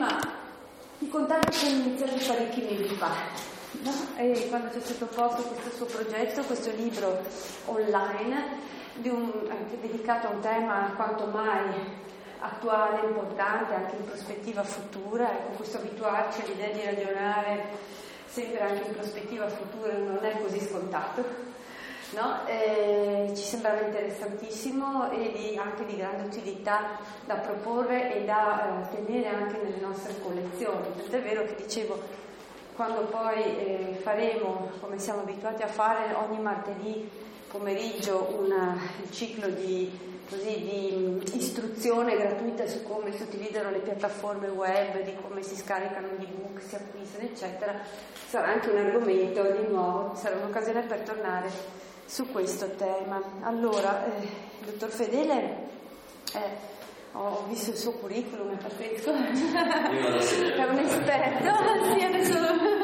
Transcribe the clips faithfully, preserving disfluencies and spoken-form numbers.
prima di contare che sono iniziati parecchi mesi fa, no? E quando ci ha sottoposto questo suo progetto, questo libro online, di un, anche dedicato a un tema quanto mai attuale, importante, anche in prospettiva futura. Ecco, questo abituarci all'idea di ragionare sempre anche in prospettiva futura non è così scontato, no? Eh, ci sembrava interessantissimo e di, anche di grande utilità da proporre e da eh, tenere anche nelle nostre collezioni. Tant'è vero che dicevo, quando poi eh, faremo, come siamo abituati a fare ogni martedì pomeriggio, una, il ciclo di così di istruzione gratuita su come si utilizzano le piattaforme web, di come si scaricano gli ebook, si acquistano, eccetera, sarà anche un argomento di nuovo, sarà un'occasione per tornare su questo tema. Allora, eh, il dottor Fedele, eh, ho visto il suo curriculum, è pazzesco, è un esperto, sì, adesso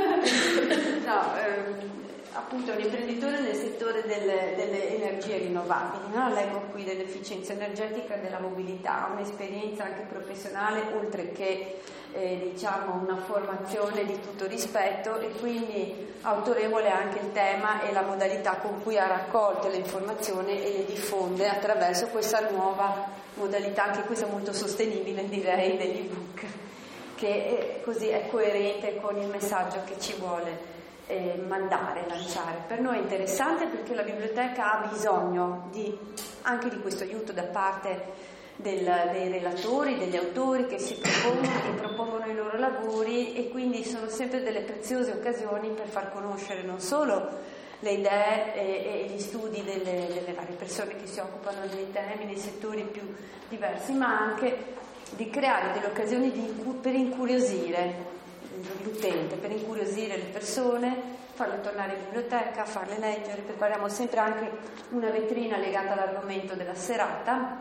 no, ehm, appunto un imprenditore nel settore delle, delle energie rinnovabili, no? Leggo qui dell'efficienza energetica e della mobilità, ha un'esperienza anche professionale oltre che eh, diciamo una formazione di tutto rispetto, e quindi autorevole anche il tema e la modalità con cui ha raccolto le informazioni e le diffonde attraverso questa nuova modalità, anche questa molto sostenibile direi, dell'ebook, che è, così è coerente con il messaggio che ci vuole Eh, mandare, lanciare. Per noi è interessante perché la biblioteca ha bisogno di, anche di questo aiuto da parte del, dei relatori, degli autori che si propongono, che propongono i loro lavori, e quindi sono sempre delle preziose occasioni per far conoscere non solo le idee e, e gli studi delle, delle varie persone che si occupano dei temi, nei settori più diversi, ma anche di creare delle occasioni di, per incuriosire l'utente, per incuriosire le persone, farle tornare in biblioteca, farle leggere. Prepariamo sempre anche una vetrina legata all'argomento della serata,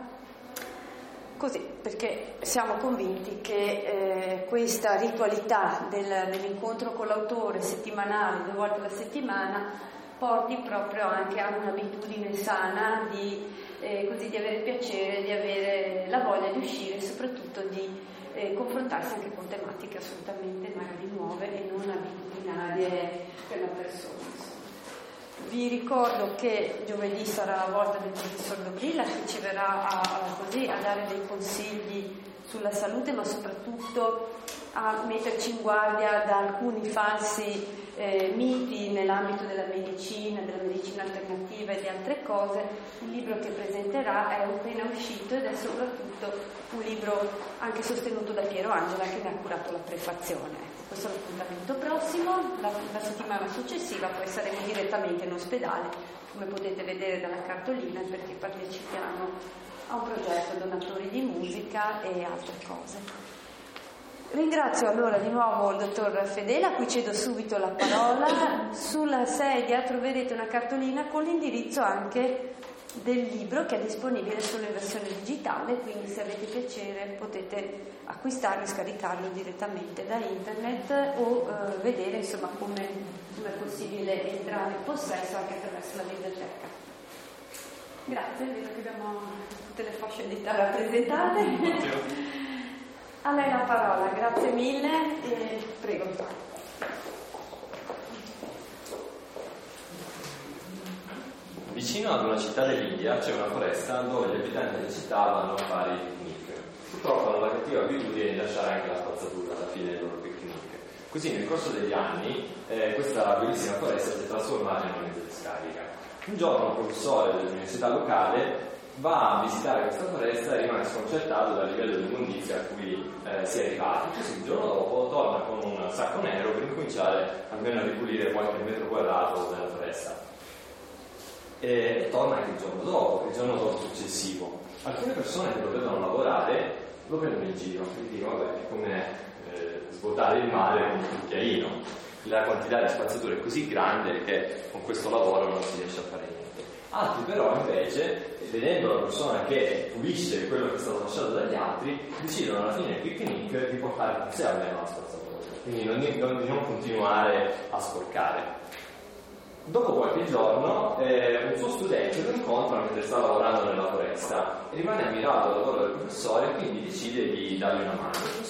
così, perché siamo convinti che eh, questa ritualità del, dell'incontro con l'autore settimanale, due volte alla settimana, porti proprio anche a un'abitudine sana di, eh, così, di avere piacere, di avere la voglia di uscire e soprattutto di Eh, confrontarsi anche con tematiche assolutamente magari nuove e non abitudinarie per la persona. Vi ricordo che giovedì sarà la volta del professor Dobrila, che ci verrà a, a, così, a dare dei consigli sulla salute, ma soprattutto a metterci in guardia da alcuni falsi eh, miti nell'ambito della medicina, della medicina alternativa e di altre cose. Il libro che presenterà è appena uscito ed è soprattutto un libro anche sostenuto da Piero Angela, che ne ha curato la prefazione. Questo è l'appuntamento prossimo. La, la settimana successiva poi saremo direttamente in ospedale, come potete vedere dalla cartolina, perché partecipiamo a un progetto donatori di musica e altre cose. Ringrazio allora di nuovo il dottor Fedele, a cui cedo subito la parola. Sulla sedia troverete una cartolina con l'indirizzo anche del libro, che è disponibile solo in versione digitale, quindi se avete piacere potete acquistarlo e scaricarlo direttamente da internet o eh, vedere insomma come, come è possibile entrare in possesso anche attraverso la biblioteca. Grazie, vedo che abbiamo tutte le fasce d'età rappresentate. A lei la parola, grazie mille e prego. Vicino ad una città dell'India c'è una foresta dove gli abitanti della città vanno a fare i picnic. Purtroppo hanno la cattiva abitudine di lasciare anche la spazzatura alla fine dei loro picnic. Così nel corso degli anni eh, questa bellissima foresta si è trasformata in una mezza discarica. Un giorno un professore dell'università locale va a visitare questa foresta e rimane sconcertato dal livello di immondizia a cui eh, si è arrivati. Così il giorno dopo torna con un sacco nero per incominciare almeno a ripulire qualche metro quadrato della foresta. E, e torna anche il giorno dopo, il giorno dopo successivo. Alcune persone che lo vedono lavorare lo prendono in giro e dicono vabbè, è come eh, svuotare il mare con un cucchiaino. La quantità di spazzatura è così grande che con questo lavoro non si riesce a fare niente. Altri però invece, vedendo la persona che pulisce quello che è stato lasciato dagli altri, decidono alla fine del picnic di portare con sé almeno la spazzatura, quindi non, non, di non continuare a sporcare. Dopo qualche giorno eh, un suo studente lo incontra mentre sta lavorando nella foresta e rimane ammirato dal lavoro del professore e quindi decide di dargli una mano. Il professore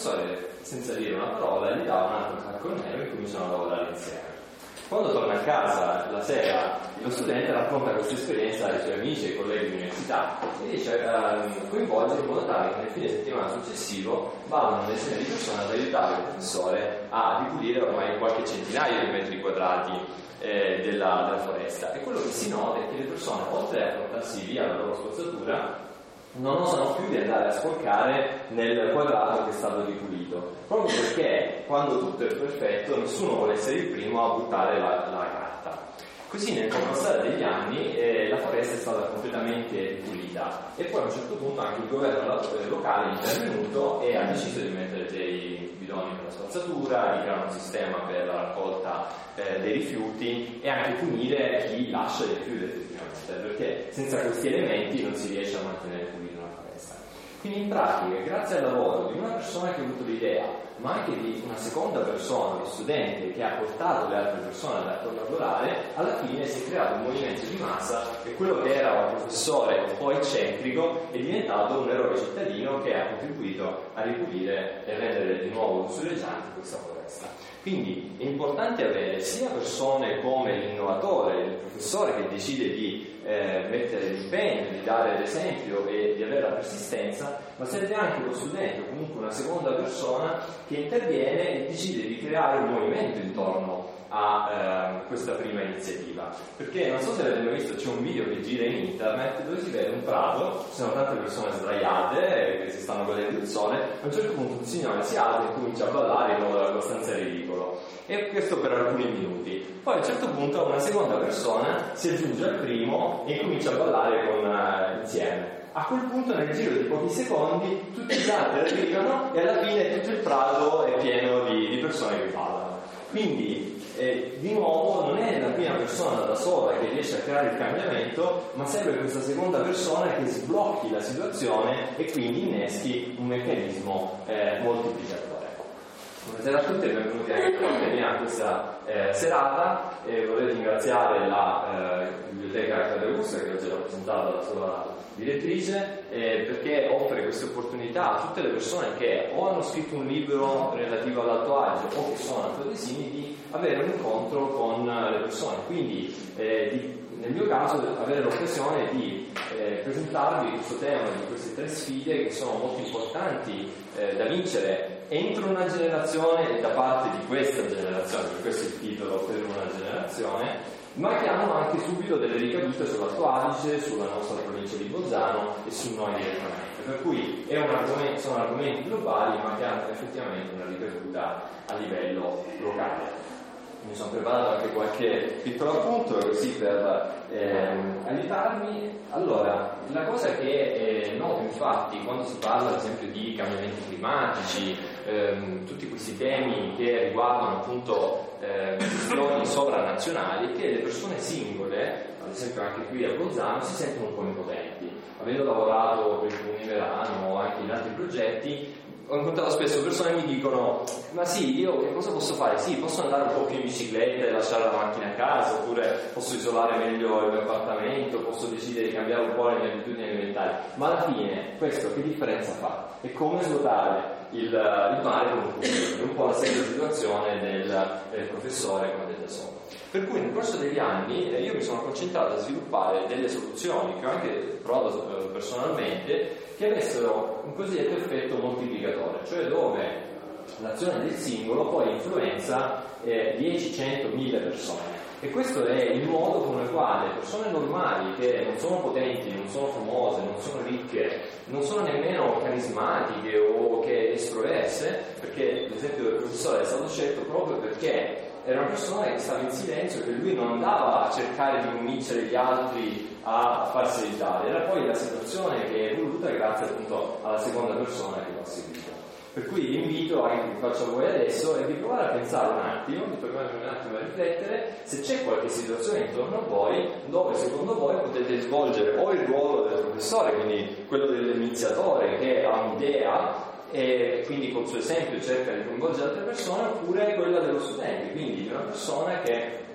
professore, senza dire una parola, gli dà un altro sacco nero e cominciano a lavorare insieme. Quando torna a casa la sera, lo studente racconta questa esperienza ai suoi amici e ai colleghi di università e dice eh, coinvolge in modo tale che nel fine settimana successivo vadano una decina di persone ad aiutare il professore a ripulire ormai qualche centinaio di metri quadrati eh, della, della foresta. E quello che si nota è che le persone, oltre a portarsi via la loro spazzatura, non osano più di andare a sporcare nel quadrato che è stato ripulito, proprio perché quando tutto è perfetto nessuno vuole essere il primo a buttare la, la carta. Così nel passare degli anni eh, la foresta è stata completamente ripulita e poi a un certo punto anche il governo locale è intervenuto e ha deciso di mettere dei bidoni per la spazzatura, di creare un sistema per la raccolta eh, dei rifiuti e anche punire chi lascia i rifiuti effettivamente, perché senza questi elementi non si riesce a mantenere pulita una foresta. Quindi in pratica, grazie al lavoro di una persona che ha avuto l'idea, ma anche di una seconda persona, lo studente, che ha portato le altre persone a collaborare, alla fine si è creato un movimento di massa e quello che era un professore un po' eccentrico è diventato un eroe cittadino che ha contribuito a ripulire e rendere di nuovo lussureggiante questa foresta. Quindi è importante avere sia persone come l'innovatore, il professore che decide di eh, mettere l'impegno, di dare l'esempio e di avere la persistenza, ma serve anche lo studente o comunque una seconda persona che interviene e decide di creare un movimento intorno a eh, questa prima iniziativa. Perché non so se avete mai visto, c'è un video che gira in internet dove si vede un prato, ci sono tante persone sdraiate che si stanno godendo il sole, a un certo punto un signore si alza e comincia a ballare in modo abbastanza ridicolo, e questo per alcuni minuti. Poi a un certo punto una seconda persona si aggiunge al primo e comincia a ballare con, uh, insieme. A quel punto, nel giro di pochi secondi, tutti gli altri arrivano e alla fine tutto il prato è pieno di, di persone che ballano. Quindi eh, di nuovo non è la prima persona da sola che riesce a creare il cambiamento, ma serve questa seconda persona che sblocchi la situazione e quindi inneschi un meccanismo eh, moltiplicatore. Buonasera a tutti e benvenuti anche a questa eh, serata. Eh, vorrei ringraziare la eh, Biblioteca Accademia Augusta, che oggi è rappresentata dalla sua direttrice, eh, perché offre queste opportunità a tutte le persone che o hanno scritto un libro relativo all'Alto Adige o che sono altoatesini di avere un incontro con le persone, quindi eh, di, nel mio caso avere l'occasione di eh, presentarvi questo tema di queste tre sfide che sono molto importanti eh, da vincere entro una generazione e da parte di questa generazione, per questo il titolo per una generazione, ma che hanno anche subito delle ricadute sull'Alto Adige, sulla nostra provincia di Bolzano e su noi direttamente, per cui è un argomento, sono argomenti globali ma che hanno effettivamente una ricaduta a livello locale. Mi sono preparato anche qualche piccolo appunto così per ehm, aiutarmi. Allora, la cosa che è nota infatti quando si parla ad esempio di cambiamenti climatici, ehm, tutti questi temi che riguardano appunto eh, questioni sovranazionali, è che le persone singole, ad esempio anche qui a Bolzano, si sentono un po' impotenti. Avendo lavorato per il Comune Verano o anche in altri progetti, ho incontrato spesso persone che mi dicono: ma sì, io che cosa posso fare? Sì, posso andare un po' più in bicicletta e lasciare la macchina a casa, oppure posso isolare meglio il mio appartamento, posso decidere di cambiare un po' le mie abitudini alimentari, ma alla fine questo che differenza fa? È come svuotare il, il mare con un cucchiaio, è un po' la stessa situazione del, del professore come del da solo. Per cui nel corso degli anni eh, io mi sono concentrato a sviluppare delle soluzioni che ho anche provato eh, personalmente, che avessero un cosiddetto effetto moltiplicatore, cioè dove l'azione del singolo poi influenza eh, dieci, cento, mille persone. E questo è il modo con il quale persone normali, che non sono potenti, non sono famose, non sono ricche, non sono nemmeno carismatiche o che estroverse, perché l'esempio del professore è stato scelto proprio perché era una persona che stava in silenzio, che lui non andava a cercare di convincere gli altri a farsi aiutare, era poi la situazione che è evoluta grazie appunto alla seconda persona che l'ha seguito. Per cui l'invito anche che faccio a voi adesso è di provare a pensare un attimo, di provare un attimo a riflettere se c'è qualche situazione intorno a voi dove secondo voi potete svolgere o il ruolo del professore, quindi quello dell'iniziatore che ha un'idea e quindi col suo esempio cerca di coinvolgere altre persone, oppure quella dello studente, quindi di una persona che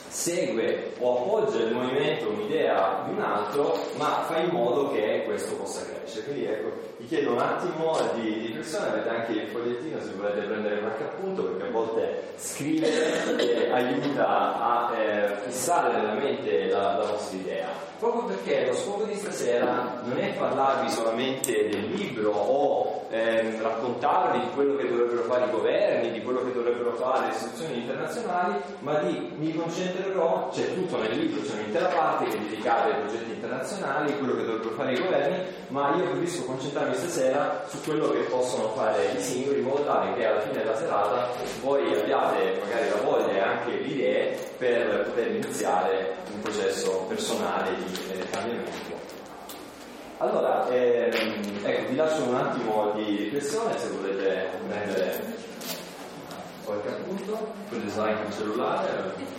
segue o appoggia il movimento, un'idea di un altro, ma fa in modo che questo possa crescere. Quindi ecco, vi chiedo un attimo di riflessione, avete anche il fogliettino se volete prendere qualche appunto, perché a volte scrivere eh, aiuta a eh, fissare nella mente la, la vostra idea. Proprio perché lo scopo di stasera non è parlarvi solamente del libro o ehm, raccontarvi di quello che dovrebbero fare i governi, di quello che dovrebbero fare le istituzioni internazionali, ma di mi concentrerò, c'è tutto nel libro, c'è un'intera parte che è dedicata ai progetti internazionali, quello che dovrebbero fare i governi, ma io preferisco concentrarmi stasera su quello che possono fare i singoli, in modo tale che alla fine della serata voi abbiate magari la voglia e anche le idee per poter iniziare un processo personale di eh, cambiamento. Allora, ehm, ecco, vi lascio un attimo di riflessione se volete prendere qualche appunto, prendete anche il cellulare.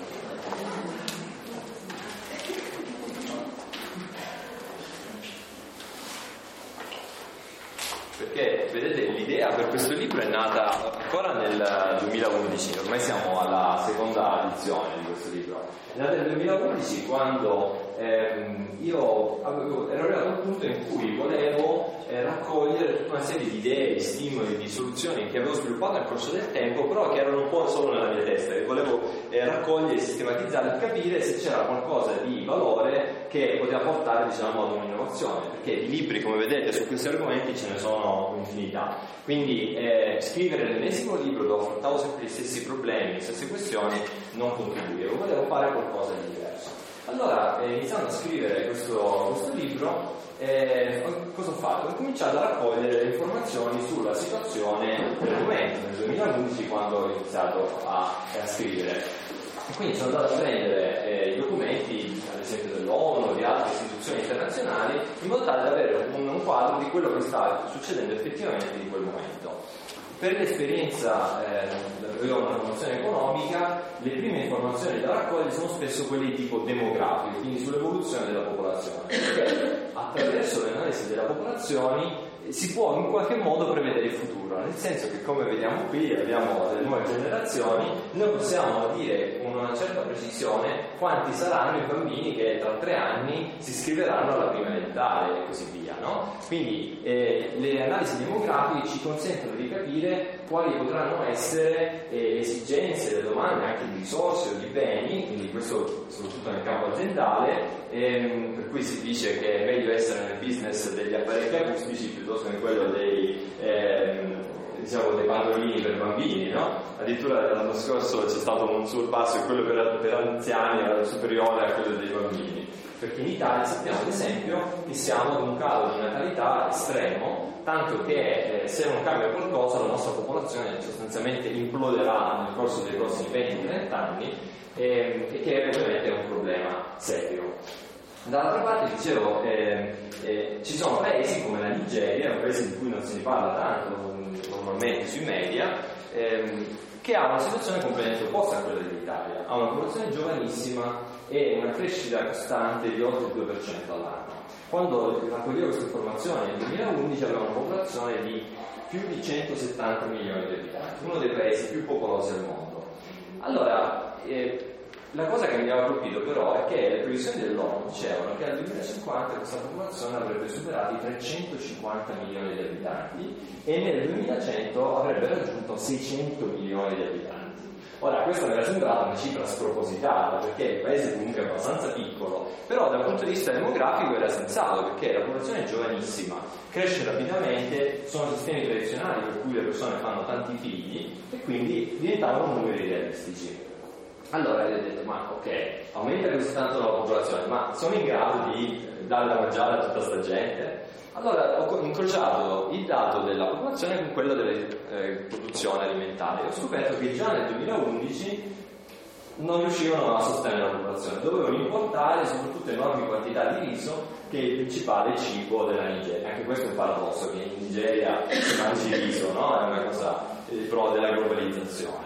Perché vedete, l'idea per questo libro è nata ancora nel duemilaundici, ormai siamo alla seconda edizione di questo libro. È nata nel duemilaundici quando ehm, io avevo, ero arrivato a un punto in cui volevo eh, raccogliere tutta una serie di idee, di stimoli, di soluzioni che avevo sviluppato nel corso del tempo, però che erano un po' solo nella mia testa, che volevo eh, raccogliere, sistematizzare e capire se c'era qualcosa di valore che poteva portare, diciamo, ad un'innovazione, perché i libri, come vedete, su questi argomenti ce ne sono un'infinità. Quindi eh, scrivere l'ennesimo libro dove affrontavo sempre gli stessi problemi, le stesse questioni, non contribuivo, volevo fare qualcosa di diverso. Allora, eh, iniziando a scrivere questo, questo libro, eh, cosa ho fatto? Ho cominciato a raccogliere le informazioni sulla situazione del momento, nel duemilaundici, quando ho iniziato a, a scrivere. Quindi sono andato a prendere eh, i documenti, ad esempio dell'ONU, di altre istituzioni internazionali, in modo tale da avere un, un quadro di quello che sta succedendo effettivamente in quel momento. Per l'esperienza, eh, io ho una formazione economica, le prime informazioni da raccogliere sono spesso quelle di tipo demografico, quindi sull'evoluzione della popolazione. Perché attraverso l'analisi della popolazione si può in qualche modo prevedere il futuro, nel senso che, come vediamo qui, abbiamo delle nuove generazioni, noi possiamo dire con una certa precisione quanti saranno i bambini che tra tre anni si iscriveranno alla prima elementare e così via, no? Quindi eh, le analisi demografiche ci consentono di capire quali potranno essere eh, esigenze, le domande anche di risorse o di beni, quindi questo soprattutto nel campo aziendale, ehm, per cui si dice che è meglio essere nel business degli apparecchi acustici piuttosto che quello dei, ehm, diciamo, dei pannolini per bambini, no? Addirittura l'anno scorso c'è stato un surpasso e quello per, per anziani era superiore a quello dei bambini, perché in Italia sappiamo ad esempio che siamo ad un calo di natalità estremo, tanto che eh, se non cambia qualcosa la nostra popolazione sostanzialmente imploderà nel corso dei prossimi venti trenta anni, eh, e che ovviamente è un problema serio. Dall'altra parte, dicevo, eh, eh, ci sono paesi come la Nigeria, un paese di cui non si parla tanto normalmente sui media, ehm, che ha una situazione completamente opposta a quella dell'Italia, ha una popolazione giovanissima e una crescita costante di oltre il due per cento all'anno. Quando raccoglievo questa informazione nel duemilaundici aveva una popolazione di più di centosettanta milioni di abitanti, uno dei paesi più popolosi al mondo. Allora, eh, la cosa che mi aveva colpito però è che le previsioni dell'ONU dicevano che al duemilacinquanta questa popolazione avrebbe superato i trecentocinquanta milioni di abitanti e nel duemilacento avrebbe raggiunto seicento milioni di abitanti. Ora, questa mi era sembrata una cifra spropositata, perché il paese comunque è abbastanza piccolo, però dal punto di vista demografico era sensato, perché la popolazione è giovanissima, cresce rapidamente, sono sistemi tradizionali per cui le persone fanno tanti figli e quindi diventavano numeri realistici. Allora io ho detto, ma ok, aumenta così tanto la popolazione, ma sono in grado di dare da mangiare a tutta sta gente? Allora ho incrociato il dato della popolazione con quello della eh, produzione alimentare e ho scoperto che già nel duemilaundici non riuscivano a sostenere la popolazione, dovevano importare soprattutto enormi quantità di riso, che è il principale cibo della Nigeria. Anche questo è un paradosso, che in Nigeria si mangi riso, no? È una cosa eh, pro della globalizzazione.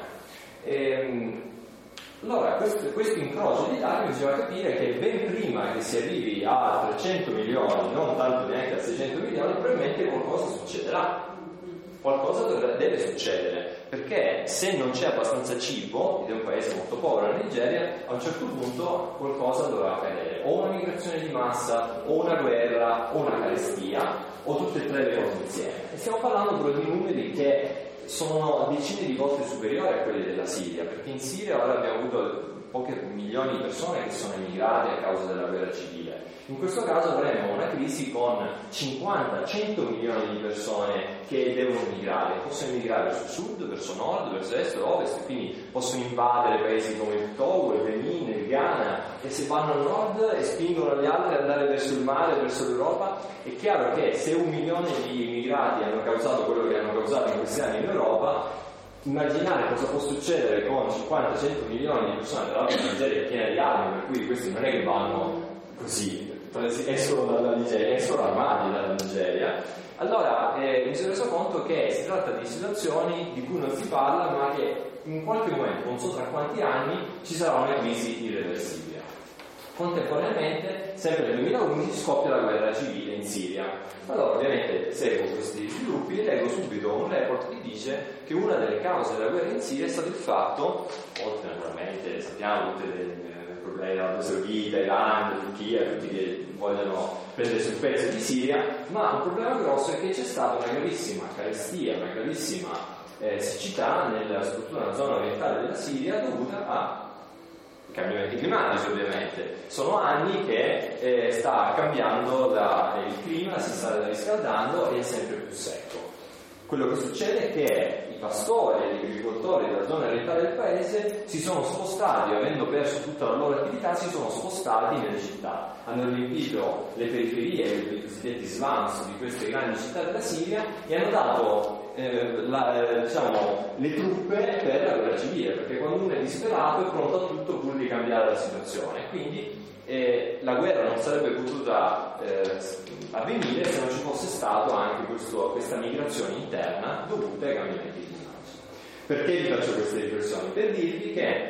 E, allora, questo, questo incrocio di dati mi faceva capire che ben prima che si arrivi a trecento milioni, non tanto neanche a seicento milioni, probabilmente qualcosa succederà. qualcosa deve succedere, perché se non c'è abbastanza cibo, ed è un paese molto povero, la Nigeria, a un certo punto qualcosa dovrà accadere, o una migrazione di massa, o una guerra, o una carestia, o tutte e tre le cose insieme. E stiamo parlando però di numeri che sono decine di volte superiori a quelli della Siria, perché in Siria ora abbiamo avuto pochi milioni di persone che sono emigrate a causa della guerra civile. In questo caso avremo una crisi con cinquanta cento milioni di persone che devono migrare, possono emigrare verso sud, verso nord, verso est, ovest, quindi possono invadere paesi come il Togo, il Benin, il Ghana, e se vanno al nord e spingono gli altri ad andare verso il mare, verso l'Europa. È chiaro che se un milione di immigrati hanno causato quello che hanno causato in questi anni in Europa, immaginare cosa può succedere con cinquanta cento milioni di persone, tra l'altro la Nigeria è piena di armi, per cui questi non è che vanno così, escono dalla Nigeria, escono armati dalla Nigeria. Allora eh, mi sono reso conto che si tratta di situazioni di cui non si parla, ma che in qualche momento, non so tra quanti anni, ci sarà una crisi irreversibile. Contemporaneamente, sempre nel duemilaundici, scoppia la guerra civile in Siria. Allora, ovviamente, seguo questi sviluppi e leggo subito un report che dice che una delle cause della guerra in Siria è stato il fatto, oltre naturalmente, sappiamo tutti i problemi dell'Arabia Saudita, Iran, Turchia, tutti che vogliono prendersi un pezzo di Siria, ma un problema grosso è che c'è stata una gravissima carestia, una gravissima eh, siccità nella, soprattutto nella zona orientale della Siria, dovuta a cambiamenti climatici. Ovviamente sono anni che eh, sta cambiando la, il clima, si sta riscaldando e è sempre più secco. Quello che succede è che i pastori e gli agricoltori della zona orientale del paese si sono spostati, avendo perso tutta la loro attività, si sono spostati nelle città, hanno riempito le periferie, i cosiddetti slums di queste grandi città della Siria, e hanno dato Eh, la, eh, diciamo, le truppe per la guerra civile, perché quando uno è disperato è pronto a tutto pur di cambiare la situazione. Quindi eh, la guerra non sarebbe potuta eh, avvenire se non ci fosse stato anche questo, questa migrazione interna dovuta ai cambiamenti climatici. Perché vi faccio queste riflessioni? Per dirvi che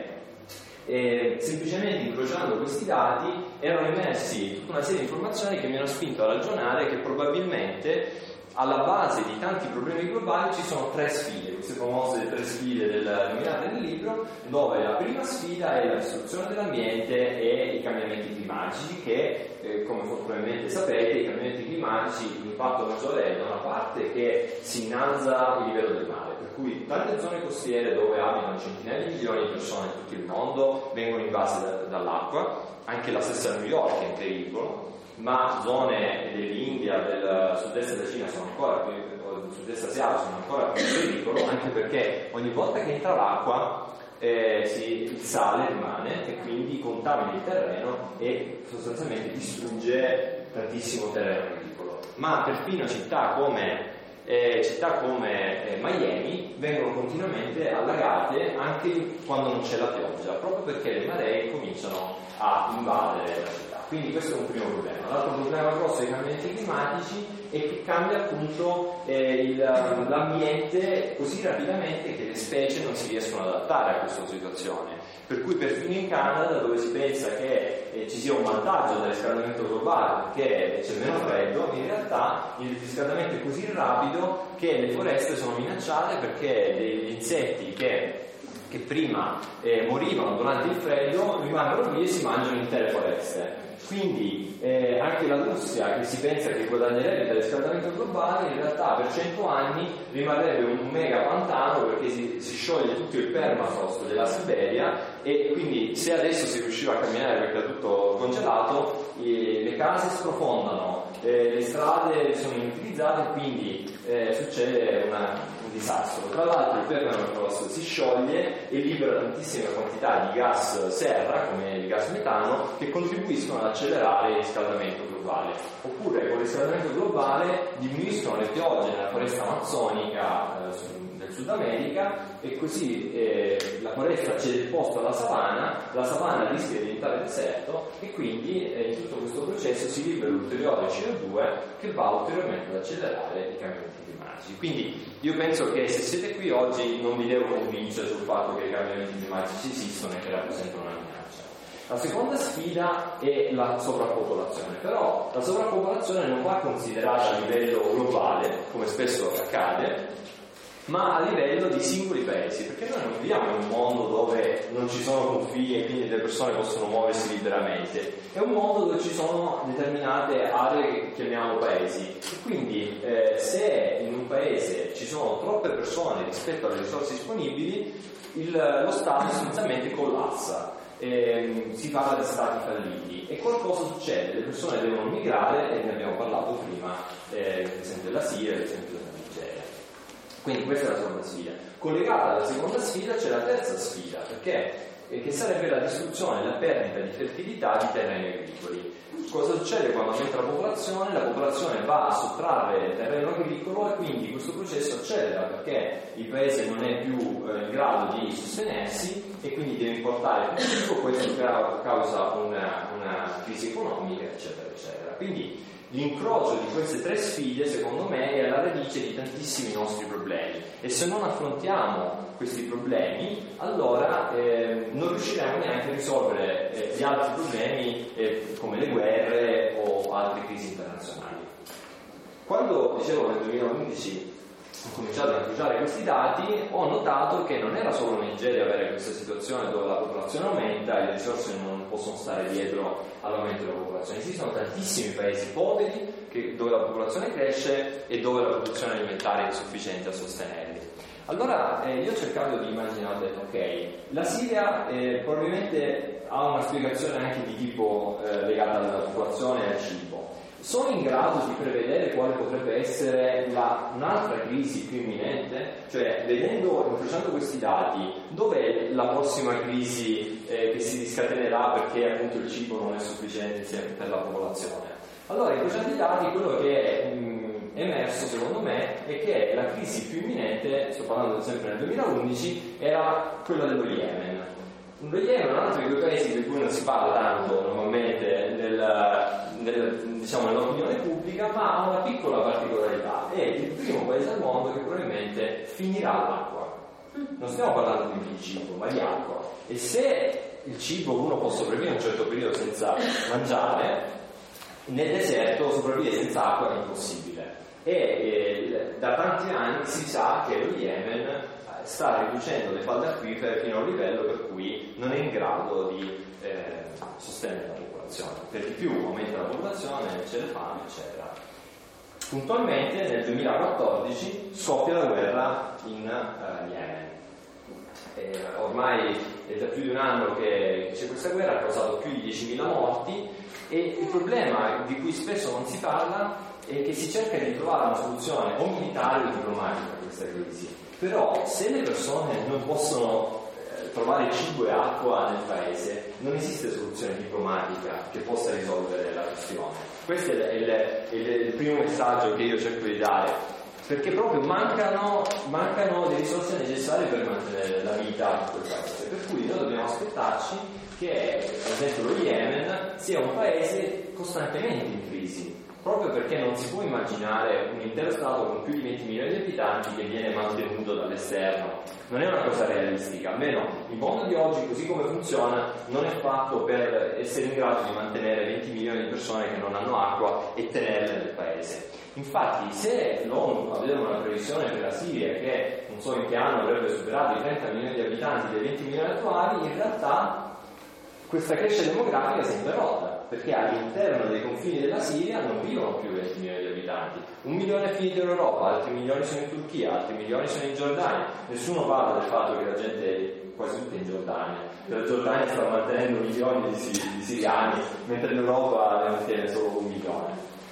Eh, semplicemente incrociando questi dati erano emersi tutta una serie di informazioni che mi hanno spinto a ragionare che probabilmente alla base di tanti problemi globali ci sono tre sfide, queste famose tre sfide del, nominate nel libro, dove la prima sfida è la distruzione dell'ambiente e i cambiamenti climatici, che eh, come probabilmente sapete i cambiamenti climatici, l'impatto maggiore è da una parte che si innalza il livello del mare, per cui tante zone costiere dove abitano centinaia di milioni di persone in tutto il mondo vengono invase da, dall'acqua, anche la stessa New York è in pericolo, ma zone dell'India, del sud-est della Cina sono ancora più, o del sud-est asiatico sono ancora più in pericolo, anche perché ogni volta che entra l'acqua eh, si, il sale rimane e quindi contamina il terreno e sostanzialmente distrugge tantissimo terreno agricolo. Ma perfino città come Eh, città come eh, Miami vengono continuamente allagate anche quando non c'è la pioggia, proprio perché le maree cominciano a invadere la città. Quindi questo è un primo problema. L'altro problema grosso dei cambiamenti climatici è che cambia appunto eh, il, l'ambiente così rapidamente che le specie non si riescono ad adattare a questa situazione. Per cui perfino in Canada, dove si pensa che eh, ci sia un vantaggio del riscaldamento globale perché c'è meno freddo, in realtà il riscaldamento è così rapido che le foreste sono minacciate, perché degli insetti che, che prima eh, morivano durante il freddo rimangono lì e si mangiano intere foreste. Quindi eh, anche la Russia, che si pensa che guadagnerebbe dal riscaldamento globale, in realtà per cento anni rimarrebbe un mega pantano, perché si, si scioglie tutto il permafrost della Siberia, e quindi se adesso si riusciva a camminare perché è tutto congelato, eh, le case sprofondano, eh, le strade sono inutilizzate, quindi eh, succede una, un disastro. Tra l'altro il permafrost si scioglie e libera tantissime quantità di gas serra, come il gas metano, che contribuiscono ad accelerare il riscaldamento globale. Oppure con il riscaldamento globale diminuiscono le piogge nella foresta amazzonica eh, del Sud America, e così eh, la foresta cede il posto alla savana, la savana rischia di diventare deserto, e quindi eh, in tutto questo processo si libera ulteriore C O due che va ulteriormente ad accelerare i cambiamenti climatici. Quindi io penso che se siete qui oggi non vi devo convincere sul fatto che i cambiamenti climatici esistono e che rappresentano una minaccia. La seconda sfida è la sovrappopolazione, però la sovrappopolazione non va considerata a livello globale, come spesso accade, ma a livello di singoli paesi, perché noi non viviamo in un mondo dove non ci sono confini e quindi le persone possono muoversi liberamente, è un mondo dove ci sono determinate aree che chiamiamo paesi, e quindi eh, se in un paese ci sono troppe persone rispetto alle risorse disponibili, il, lo Stato sostanzialmente collassa. Eh, si parla di stati falliti e qualcosa succede, le persone devono migrare, e ne abbiamo parlato prima, eh, per esempio della Siria, per esempio della Nigeria. Quindi questa è la seconda sfida. Collegata alla seconda sfida c'è la terza sfida, perché eh, che sarebbe la distruzione e la perdita di fertilità di terreni agricoli. Cosa succede quando aumenta la popolazione? La popolazione va a sottrarre terreno agricolo e quindi questo processo accelera, perché il paese non è più eh, in grado di sostenersi e quindi deve importare più cibo, questo causa una, una crisi economica, eccetera, eccetera. Quindi l'incrocio di queste tre sfide, secondo me, è alla radice di tantissimi nostri problemi, e se non affrontiamo questi problemi, allora eh, non riusciremo neanche a risolvere eh, gli altri problemi eh, come le guerre o altre crisi internazionali. Quando, dicevo, nel duemilaundici ho cominciato a incrociare questi dati, ho notato che non era solo Nigeria avere questa situazione dove la popolazione aumenta e le risorse non possono stare dietro all'aumento della popolazione. Esistono tantissimi paesi poveri che, dove la popolazione cresce e dove la produzione alimentare è insufficiente a sostenerli. Allora eh, io ho cercato di immaginare, ho detto, ok, la Siria eh, probabilmente ha una spiegazione anche di tipo eh, legata alla popolazione e al cibo. Sono in grado di prevedere quale potrebbe essere la, un'altra crisi più imminente? Cioè, vedendo, incrociando questi dati, dov'è la prossima crisi eh, che si riscatenerà perché appunto il cibo non è sufficiente per la popolazione? Allora, incrociando i dati, quello che è mh, emerso secondo me è che la crisi più imminente, sto parlando sempre nel duemilaundici, era quella dello Yemen. Lo Yemen è un altro di quei paesi di cui non si parla tanto normalmente nel, nel, diciamo, nell'opinione pubblica, ma ha una piccola particolarità: è il primo paese al mondo che probabilmente finirà l'acqua. Non stiamo parlando quindi di cibo, ma di acqua, e se il cibo uno può sopravvivere un certo periodo senza mangiare, nel deserto sopravvivere senza acqua è impossibile. E eh, da tanti anni si sa che lo Yemen sta riducendo le falde acquifere fino a un livello per cui non è in grado di eh, sostenere la popolazione. Per di più aumenta la popolazione, c'è la fame, eccetera. Puntualmente nel duemilaquattordici scoppia la guerra in uh, Yemen. Eh, ormai è da più di un anno che c'è questa guerra, ha causato più di diecimila morti, e il problema di cui spesso non si parla è che si cerca di trovare una soluzione o militare o diplomatica a questa crisi. Però se le persone non possono eh, trovare cibo e acqua nel paese, non esiste soluzione diplomatica che possa risolvere la questione. Questo è il, è il, il primo messaggio che io cerco di dare, perché proprio mancano, mancano le risorse necessarie per mantenere la vita in quel paese. Per cui noi dobbiamo aspettarci che, ad esempio, lo Yemen sia un paese costantemente in crisi, proprio perché non si può immaginare un intero Stato con più di venti milioni di abitanti che viene mantenuto dall'esterno. Non è una cosa realistica, almeno il mondo di oggi, così come funziona, non è fatto per essere in grado di mantenere venti milioni di persone che non hanno acqua e tenerle nel paese. Infatti, se l'ONU aveva una previsione per la Siria che non so in che anno avrebbe superato i trenta milioni di abitanti dei venti milioni attuali, in realtà questa crescita demografica si è interrotta, perché all'interno dei confini della Siria non vivono più venti milioni di abitanti. Un milione è finito in Europa, altri milioni sono in Turchia, altri milioni sono in Giordania. Nessuno parla del fatto che la gente è quasi tutta in Giordania. La Giordania sta mantenendo milioni di, di siriani, mentre l'Europa ne mantiene solo un milione.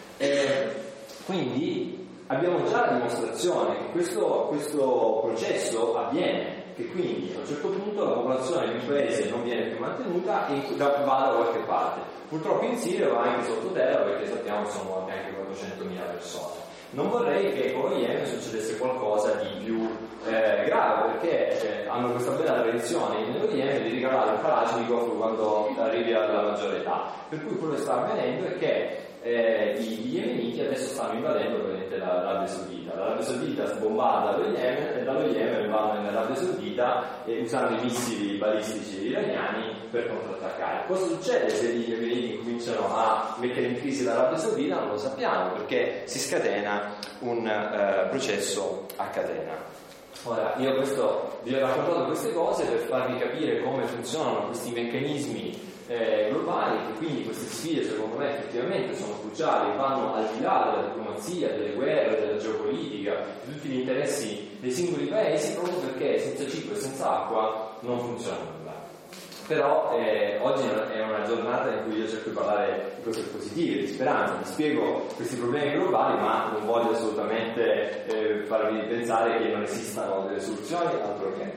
E quindi abbiamo già la dimostrazione che questo, questo processo avviene, che quindi a un certo punto la popolazione di un paese non viene più mantenuta e va da qualche parte. Purtroppo in Siria va anche sottoterra, perché sappiamo che sono morte anche quattrocentomila persone. Non vorrei che con lo Yemen succedesse qualcosa di più eh, grave, perché eh, hanno questa bella tradizione nello Yemen di regalare un Kalashnikov quando arrivi alla maggiore età. Per cui quello che sta avvenendo è che eh, i, i yemeniti adesso stanno invadendo ovviamente l'Arabia Saudita. L'Arabia Saudita sbombata dallo Yemen e dallo Yemen vanno nell'Arabia Saudita eh, usando i missili balistici iraniani per contrattaccare. Cosa succede se gli yemeniti cominciano a mettere in crisi l'Arabia Saudita? Non lo sappiamo, perché si scatena un uh, processo a catena. Ora, io questo, vi ho raccontato queste cose per farvi capire come funzionano questi meccanismi eh, globali, e quindi queste sfide secondo me effettivamente sono cruciali, vanno al di là della diplomazia, delle guerre, della geopolitica, di tutti gli interessi dei singoli paesi, proprio perché senza cibo e senza acqua non funziona nulla. Però eh, oggi è una giornata in cui io cerco di parlare di cose positive, di speranza, vi spiego questi problemi globali, ma non voglio assolutamente eh, farvi pensare che non esistano delle soluzioni, altro che.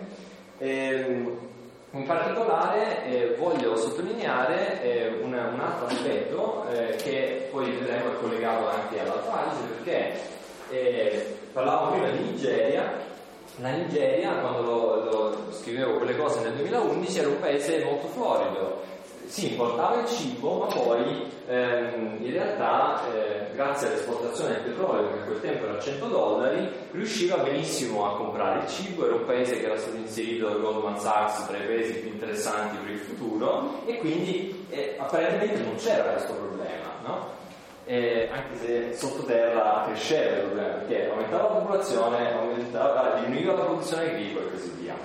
E, in particolare eh, voglio sottolineare eh, un, un altro aspetto eh, che poi vedremo è collegato anche all'Alto Adige, perché eh, parlavo prima di Nigeria. La Nigeria, quando lo, lo scrivevo quelle cose nel duemilaundici, era un paese molto florido, si importava il cibo, ma poi ehm, in realtà eh, grazie all'esportazione del petrolio, che a quel tempo era cento dollari, riusciva benissimo a comprare il cibo. Era un paese che era stato inserito da Goldman Sachs tra i paesi più interessanti per il futuro, e quindi eh, apparentemente non c'era questo problema, no? Eh, anche se sottoterra cresceva il problema, perché aumentava la popolazione, aumentava, diminuiva la produzione agricola e così via.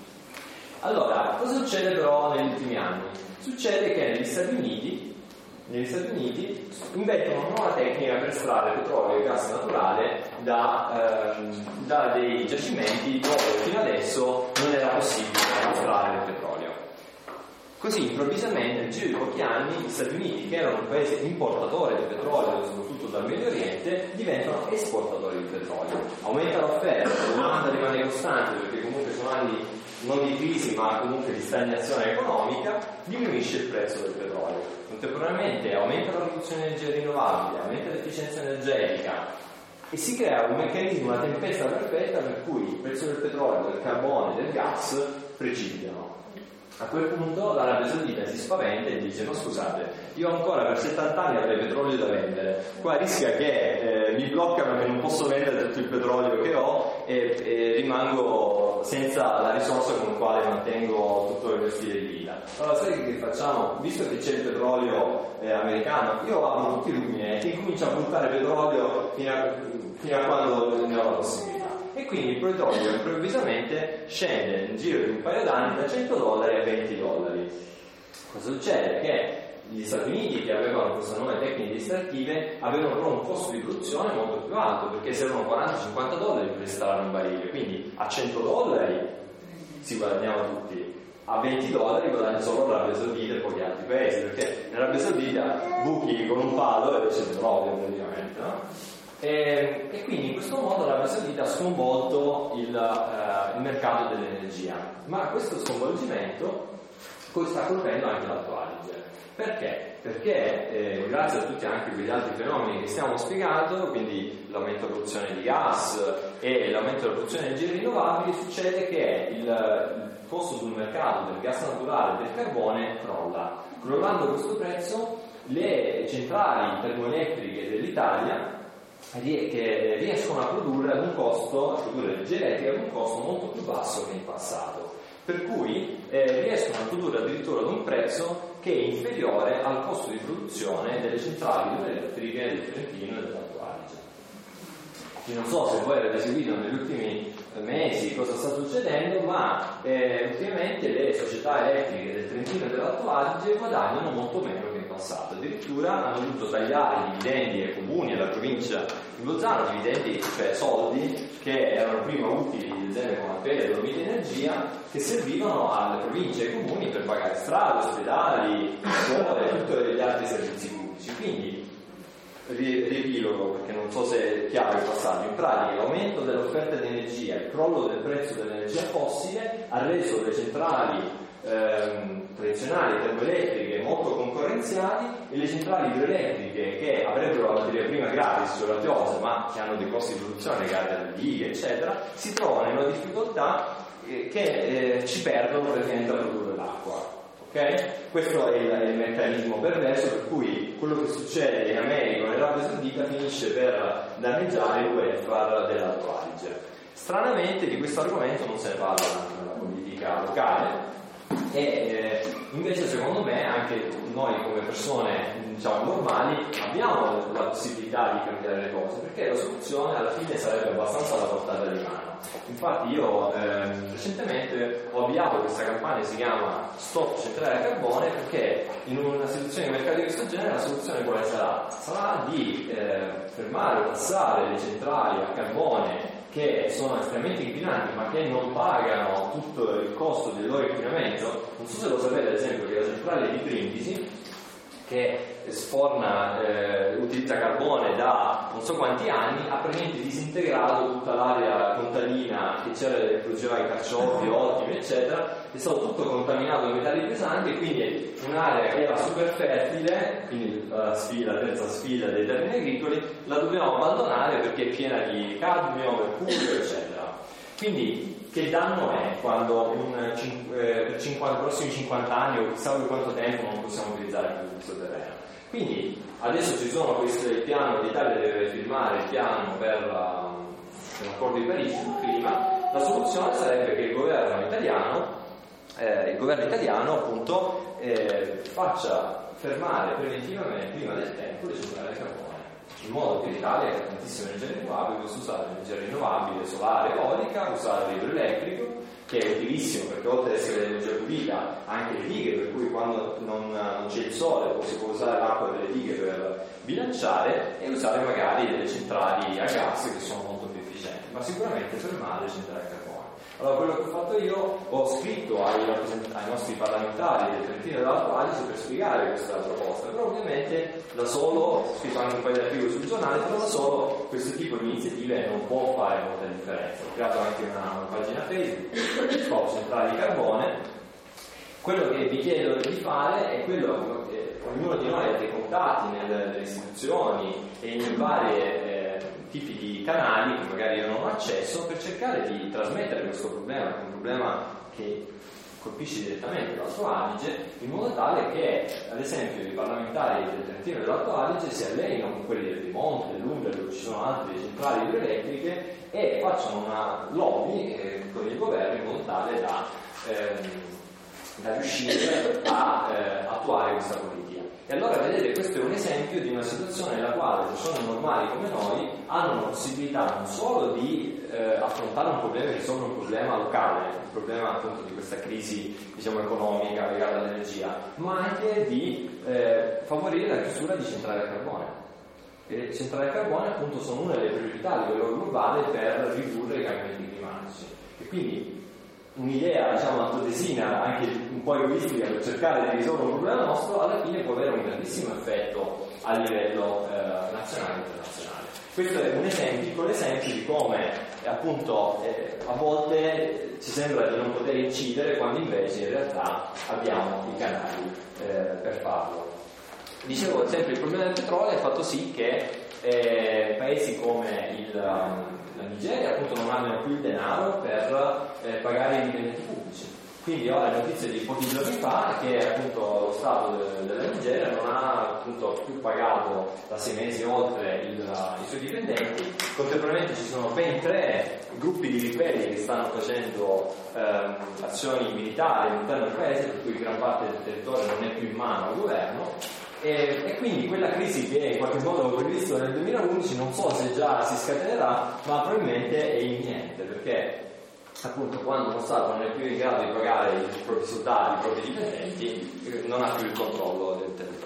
Allora, cosa succede però negli ultimi anni? Succede che negli Stati Uniti, negli Stati Uniti inventano una nuova tecnica per estrarre petrolio e gas naturale da, ehm, da dei giacimenti dove fino adesso non era possibile estrarre il petrolio. Così improvvisamente nel giro di pochi anni gli Stati Uniti, che erano un paese importatore di petrolio soprattutto dal Medio Oriente, diventano esportatori di petrolio. Aumenta l'offerta, la domanda rimane costante perché comunque sono anni non di crisi ma comunque di stagnazione economica, diminuisce il prezzo del petrolio. Contemporaneamente aumenta la produzione di energia rinnovabile, aumenta l'efficienza energetica e si crea un meccanismo, una tempesta perfetta per cui il prezzo del petrolio, del carbone e del gas precipitano. A quel punto l'Arabia Saudita si spaventa e dice: ma scusate, io ancora per settanta anni avrei petrolio da vendere, qua rischia che eh, mi bloccano, che non posso vendere tutto il petrolio che ho e, e rimango senza la risorsa con la quale mantengo tutto il mio stile di vita. Allora sai che facciamo? Visto che c'è il petrolio eh, americano, io apro tutti i rubinetti e comincio a buttare petrolio fino a, fino a quando ne ho la possibilità. E quindi il petrolio improvvisamente scende nel giro di un paio d'anni da cento dollari a venti dollari. Cosa succede? Che gli Stati Uniti, che avevano queste nuove tecniche estrattive, avevano però un costo di produzione molto più alto, perché servono quaranta cinquanta dollari per estrarre un barile, quindi a cento dollari si guadagnava tutti, a venti dollari guadagna solo l'Arabia Saudita e pochi altri paesi, perché nell'Arabia Saudita buchi con un palo e c'è petrolio praticamente, no? E, e quindi in questo modo l'Arabia Saudita ha sconvolto il, uh, il mercato dell'energia, ma questo sconvolgimento sta colpendo anche l'Alto Adige. Perché? Perché eh, grazie a tutti anche quegli altri fenomeni che stiamo spiegando, quindi l'aumento della produzione di gas e l'aumento della produzione di energie rinnovabili, succede che il, il costo sul mercato del gas naturale e del carbone crolla. Crollando questo prezzo, le centrali termoelettriche dell'Italia che riescono a produrre ad un costo, a produrre energia elettrica ad un costo molto più basso che in passato, per cui eh, riescono a produrre addirittura ad un prezzo che è inferiore al costo di produzione delle centrali idroelettriche del Trentino e dell'Alto Adige. Io non so se voi avete seguito negli ultimi mesi cosa sta succedendo, ma eh, ultimamente le società elettriche del Trentino e dell'Alto Adige guadagnano molto meno che in passato. Addirittura hanno dovuto tagliare i dividendi ai comuni e alla provincia di Bolzano, dividendi, cioè soldi che erano prima utili di aziende come Ampere e Lomita Energia, che servivano alle province e ai comuni per pagare strade, ospedali, scuole e tutti gli altri servizi pubblici. Quindi riepilogo, perché non so se è chiaro il passaggio. In pratica l'aumento dell'offerta di energia, il crollo del prezzo dell'energia fossile ha reso le centrali ehm, tradizionali termoelettriche molto concorrenziali, e le centrali idroelettriche, che avrebbero la materia prima gratis, cioè la pioggia, ma che hanno dei costi di produzione legati alle dighe eccetera, si trovano in una difficoltà eh, che eh, ci perdono praticamente a produrre l'acqua. Okay? Questo è il, è il meccanismo perverso per cui quello che succede in America e nell'Arabia Saudita finisce per danneggiare il welfare dell'Alto Adige. Stranamente di questo argomento non se ne parla nella politica locale, E eh, invece secondo me anche noi come persone, diciamo, normali abbiamo la possibilità di cambiare le cose, perché la soluzione alla fine sarebbe abbastanza alla portata di mano. Infatti io ehm, recentemente ho avviato questa campagna che si chiama Stop Centrale a Carbone, perché in una situazione di mercato di questo genere la soluzione quale sarà? Sarà di eh, fermare o tassare le centrali a carbone che sono estremamente inquinanti ma che non pagano tutto il costo del loro inquinamento. Non so se lo sapete, ad esempio, che la centrale di Brindisi, che sforna, eh, utilizza carbone da non so quanti anni, ha praticamente disintegrato tutta l'area contadina che c'era, che produceva i carciofi, ottimi, eccetera, è stato tutto contaminato da metalli pesanti, e quindi un'area che era super fertile, quindi la sfida, la terza sfida dei terreni agricoli, la dobbiamo abbandonare perché è piena di cadmio, mercurio, eccetera. Quindi che danno è quando un, eh, per cinquanta, i prossimi cinquanta anni o chissà per quanto tempo non possiamo utilizzare più questo terreno? Quindi adesso ci sono questo il piano, l'Italia deve firmare il piano per, la, per l'accordo di Parigi sul clima. La soluzione sarebbe che il governo italiano eh, il governo italiano appunto eh, faccia fermare preventivamente prima del tempo le centrali a carbone, in modo che l'Italia, che ha tantissime energie rinnovabili, possa usare l'energia rinnovabile solare, eolica, usare l'idroelettrico, che è utilissimo perché oltre ad essere l'energia pulita ha anche le dighe, per cui quando non, non c'è il sole si può usare l'acqua delle dighe per bilanciare, e usare magari delle centrali a gas che sono molto più efficienti, ma sicuramente fermare le centrali a carbone. Allora, quello che ho fatto io, ho scritto ai, ai nostri parlamentari del Trentino e dell'Alto Adige per spiegare questa proposta, però ovviamente da solo, ho scritto anche un paio di articoli sul giornale, però da solo questo tipo di iniziative non può fare molta differenza. Ho creato anche una, una pagina Facebook, Stop Centrali di Carbone. Quello che vi chiedo di fare è quello che ognuno di noi ha dei contatti nelle, nelle istituzioni e in varie eh, tipi di canali che magari io non ho accesso, per cercare di trasmettere questo problema, che è un problema che colpisce direttamente l'Alto Adige, in modo tale che ad esempio i parlamentari del Trentino e dell'Alto Adige si allineino con quelli del Piemonte, dell'Umbria, dove ci sono altre centrali idroelettriche, e facciano una lobby eh, con il governo in modo tale da, ehm, da riuscire a eh, attuare questa politica. E allora vedete, questo è un esempio di una situazione nella quale persone normali come noi hanno la possibilità non solo di eh, affrontare un problema e risolvere un problema locale, il problema appunto di questa crisi, diciamo, economica legata all'energia, ma anche di eh, favorire la chiusura di centrali a carbone. E le centrali a carbone appunto sono una delle priorità a livello globale per ridurre i cambiamenti climatici. E quindi un'idea, diciamo, autodesina, anche un po' egoistica, per cercare di risolvere un problema nostro, alla fine può avere un grandissimo effetto a livello eh, nazionale e internazionale. Questo è un esempio, piccolo esempio di come appunto eh, a volte ci sembra di non poter incidere, quando invece in realtà abbiamo i canali eh, per farlo. Dicevo, sempre il problema del petrolio ha fatto sì che eh, paesi come il um, la Nigeria appunto non abbiano più il denaro per eh, pagare i dipendenti pubblici. Quindi ho la notizia di pochi giorni fa che appunto lo Stato de- della Nigeria non ha appunto più pagato da sei mesi oltre il, i suoi dipendenti. Contemporaneamente ci sono ben tre gruppi di ribelli che stanno facendo ehm, azioni militari all'interno del paese, per cui gran parte del territorio non è più in mano al governo. E, e quindi quella crisi che in qualche modo avevo previsto nel duemilaundici non so se già si scatenerà, ma probabilmente è imminente, perché appunto quando uno Stato non è più in grado di pagare i propri soldati, i propri dipendenti, non ha più il controllo del territorio.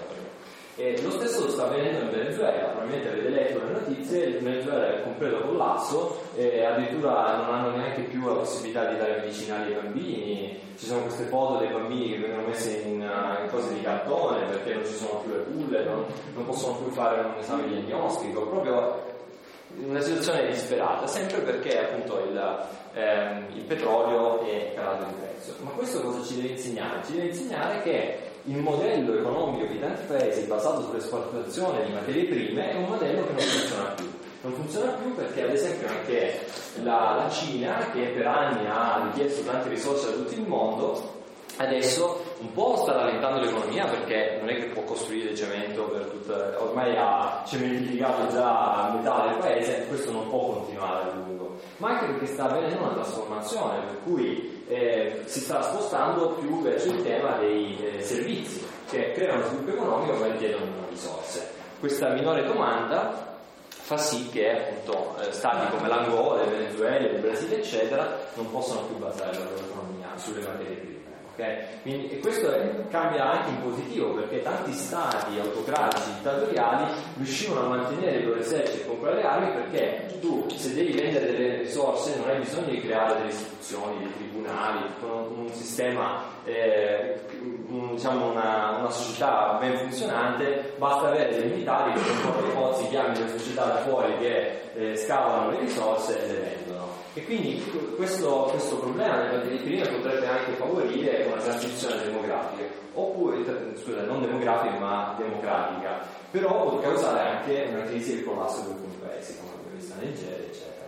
E lo stesso sta avvenendo in Venezuela, probabilmente avete letto le notizie, il Venezuela è in completo collasso, e addirittura non hanno neanche più la possibilità di dare medicinali ai bambini. Ci sono queste foto dei bambini che vengono messi in, in cose di cartone perché non ci sono più le culle, non, non possono più fare un esame diagnostico, proprio una situazione disperata, sempre perché appunto il, ehm, il petrolio è calato di prezzo. Ma questo cosa ci deve insegnare? Ci deve insegnare che il modello economico di tanti paesi basato sull'esportazione di materie prime è un modello che non funziona più. Non funziona più perché ad esempio anche la, la Cina, che per anni ha richiesto tante risorse da tutto il mondo, adesso un po' sta rallentando l'economia perché non è che può costruire cemento per tutta, ormai ha cementificato già a metà del paese, e questo non può continuare a lungo. ma anche perché sta avvenendo una trasformazione, per cui eh, si sta spostando più verso il tema dei eh, servizi, che creano sviluppo economico ma richiedono risorse. Questa minore domanda fa sì che appunto eh, stati come l'Angola, il Venezuela, il Brasile eccetera non possono più basare la loro economia sulle materie prime. Okay? Quindi, e questo è, cambia anche in positivo, perché tanti stati autocratici, dittatoriali riuscivano a mantenere il loro esercito e comprare armi, perché tu, se devi vendere delle risorse, non hai bisogno di creare delle istituzioni, dei tribunali, un, un sistema eh, un, diciamo una, una società ben funzionante, basta avere dei militari che comprano i pozzi, chiami le società da fuori che eh, scavano le risorse e le vendono. E quindi questo, questo problema delle materie prime potrebbe anche favorire una transizione demografica, oppure, scusa, non demografica ma democratica, però può causare anche una crisi e il collasso di alcuni paesi, come abbiamo visto in Nigeria, eccetera.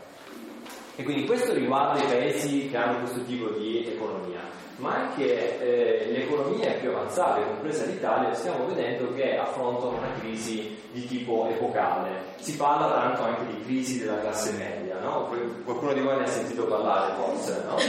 E quindi questo riguarda i paesi che hanno questo tipo di economia, ma anche eh, le economie più avanzate, compresa l'Italia, stiamo vedendo che affrontano una crisi di tipo epocale. Si parla tanto anche di crisi della classe media, no? Qualcuno di voi ne ha sentito parlare forse, no?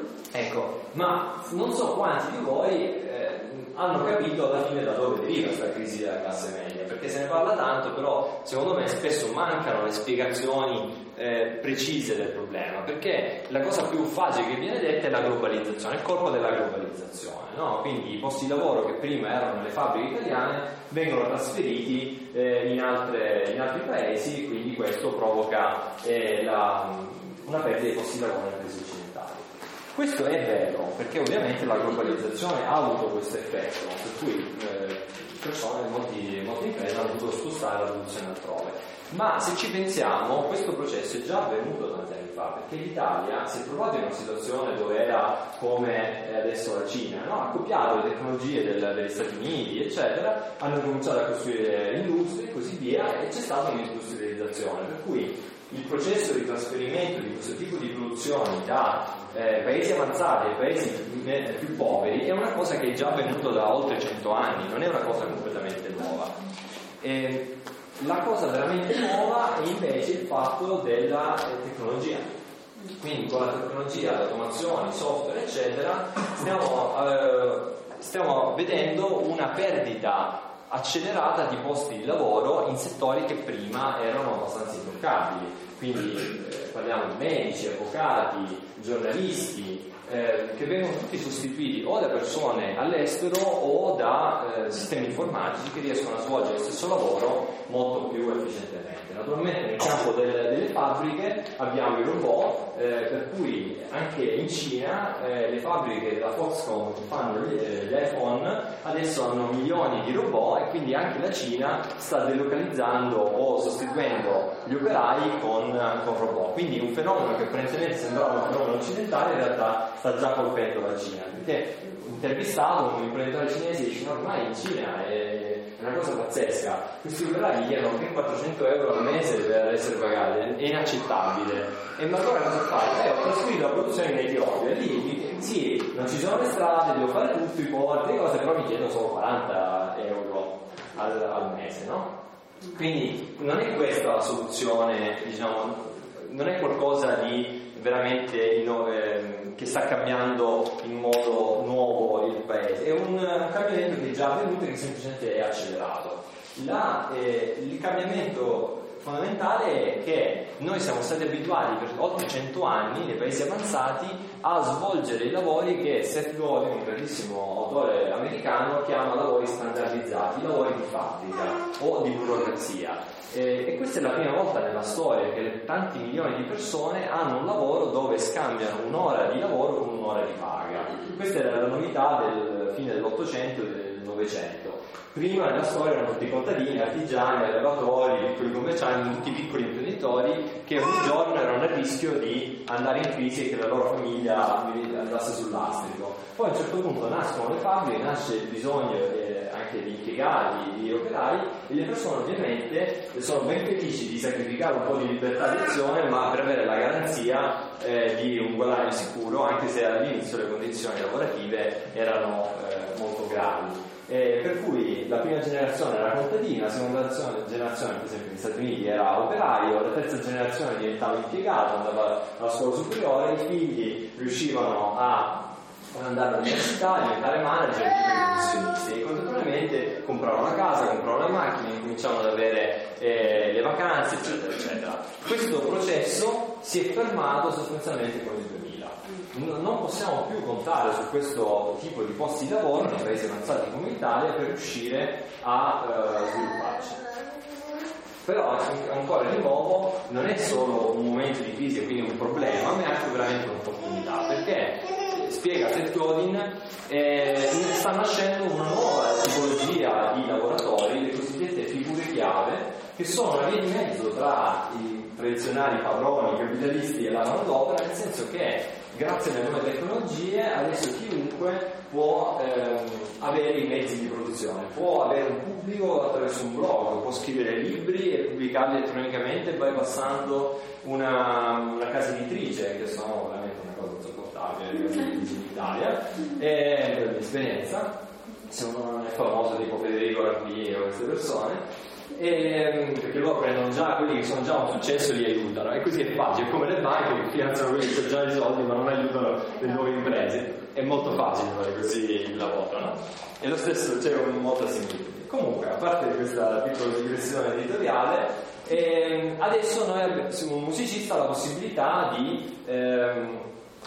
Ecco, ma non so quanti di voi eh, hanno capito alla fine da dove deriva questa crisi della classe media, perché se ne parla tanto, però secondo me spesso mancano le spiegazioni eh, precise del problema, perché la cosa più facile che viene detta è la globalizzazione, il colpo della globalizzazione, no? Quindi i posti di lavoro che prima erano nelle fabbriche italiane vengono trasferiti eh, in, altre, in altri paesi, quindi questo provoca eh, la, una perdita dei posti di lavoro nei paesi occidentali. Questo è vero, perché ovviamente la globalizzazione ha avuto questo effetto, per cui eh, persone, molti, molte imprese hanno dovuto spostare la produzione altrove. Ma se ci pensiamo, questo processo è già avvenuto tanti anni fa, perché l'Italia si è trovata in una situazione dove era come adesso la Cina, no? Ha copiato le tecnologie del, degli Stati Uniti, eccetera, hanno cominciato a costruire industrie e così via, e c'è stata un'industrializzazione, per cui il processo di trasferimento di questo tipo di produzioni da eh, paesi avanzati ai paesi più, più poveri è una cosa che è già avvenuta da oltre cento anni, non è una cosa completamente nuova. E la cosa veramente nuova è invece il fatto della eh, tecnologia. Quindi con la tecnologia, l'automazione, il software, eccetera, stiamo, eh, stiamo vedendo una perdita accelerata di posti di lavoro in settori che prima erano abbastanza intoccabili, quindi eh, parliamo di medici, avvocati, giornalisti, eh, che vengono tutti sostituiti o da persone all'estero o da eh, sistemi informatici che riescono a svolgere lo stesso lavoro molto più efficientemente. Naturalmente nel campo del, delle fabbriche abbiamo i robot, eh, per cui anche in Cina eh, le fabbriche della Foxconn che fanno gli, eh, gli iPhone adesso hanno milioni di robot, e quindi anche la Cina sta delocalizzando o sostituendo gli operai con, con robot. Quindi un fenomeno che apparentemente sembrava un fenomeno occidentale in realtà sta già colpendo la Cina, perché intervistato un imprenditore cinese dice no, ormai in Cina è una cosa pazzesca, questi operai chiedono anche quattrocento euro al mese per essere pagati, è inaccettabile. E ma allora cosa fai? Eh, ho trasferito la produzione in Etiopia, lì sì, non ci sono le strade, devo fare tutto, i porti, le cose, però mi chiedono solo quaranta euro al, al mese, no? Quindi non è questa la soluzione, diciamo, non è qualcosa di veramente eh, che sta cambiando in modo nuovo il paese, è un, un cambiamento che è già avvenuto e che semplicemente è accelerato. La, eh, il cambiamento fondamentale è che noi siamo stati abituati per oltre cento anni nei paesi avanzati a svolgere i lavori che Seth Godin, un grandissimo autore americano, chiama lavori standardizzati, lavori di fabbrica o di burocrazia. Eh, e questa è la prima volta nella storia che tanti milioni di persone hanno un lavoro dove scambiano un'ora di lavoro con un'ora di paga. Questa era la novità del fine dell'Ottocento e del Novecento. Prima nella storia erano tutti contadini, artigiani, allevatori, piccoli commercianti, tutti piccoli imprenditori che ogni giorno erano a rischio di andare in crisi e che la loro famiglia andasse sul lastrico. Poi a un certo punto nascono le fabbriche, nasce il bisogno eh, anche di impiegati, di operai, e le persone ovviamente sono ben felici di sacrificare un po' di libertà di azione, ma per avere la garanzia eh, di un guadagno sicuro, anche se all'inizio le condizioni lavorative erano eh, molto gravi. Eh, per cui la prima generazione era contadina, la seconda generazione, per esempio negli Stati Uniti, era operaio, la terza generazione diventava impiegato, andava alla scuola superiore, i figli riuscivano a andare all'università, a diventare manager e professionisti, e contemporaneamente compravano una casa, compravano le macchine, incominciavano ad avere eh, le vacanze, eccetera, eccetera. Questo processo si è fermato sostanzialmente con il duemila. Non possiamo più contare su questo tipo di posti di lavoro nei paesi avanzati come l'Italia per riuscire a uh, svilupparci. Però ancora di nuovo non è solo un momento di crisi e quindi un problema, ma è anche veramente un'opportunità, perché spiega Seth Godin, eh, sta nascendo una nuova tipologia di lavoratori, le cosiddette figure chiave, che sono una via di mezzo tra i tradizionali padroni capitalisti e la manodopera, nel senso che grazie alle nuove tecnologie adesso chiunque può ehm, avere i mezzi di produzione, può avere un pubblico attraverso un blog, può scrivere libri e pubblicarli elettronicamente bypassando una, una casa editrice, che sono veramente una cosa insopportabile in Italia, e per l'esperienza, se uno non è famoso tipo Federico Rarbini o queste persone, e, perché loro prendono già quelli che sono già un successo e li aiutano, e così è facile, come le banche che finanziano quelli che hanno già i soldi ma non aiutano le nuove imprese. È molto facile fare così il lavoro, no? E lo stesso c'è un molta similitudine. Comunque, a parte questa piccola digressione editoriale, ehm, adesso noi abbiamo, un musicista ha la possibilità di ehm,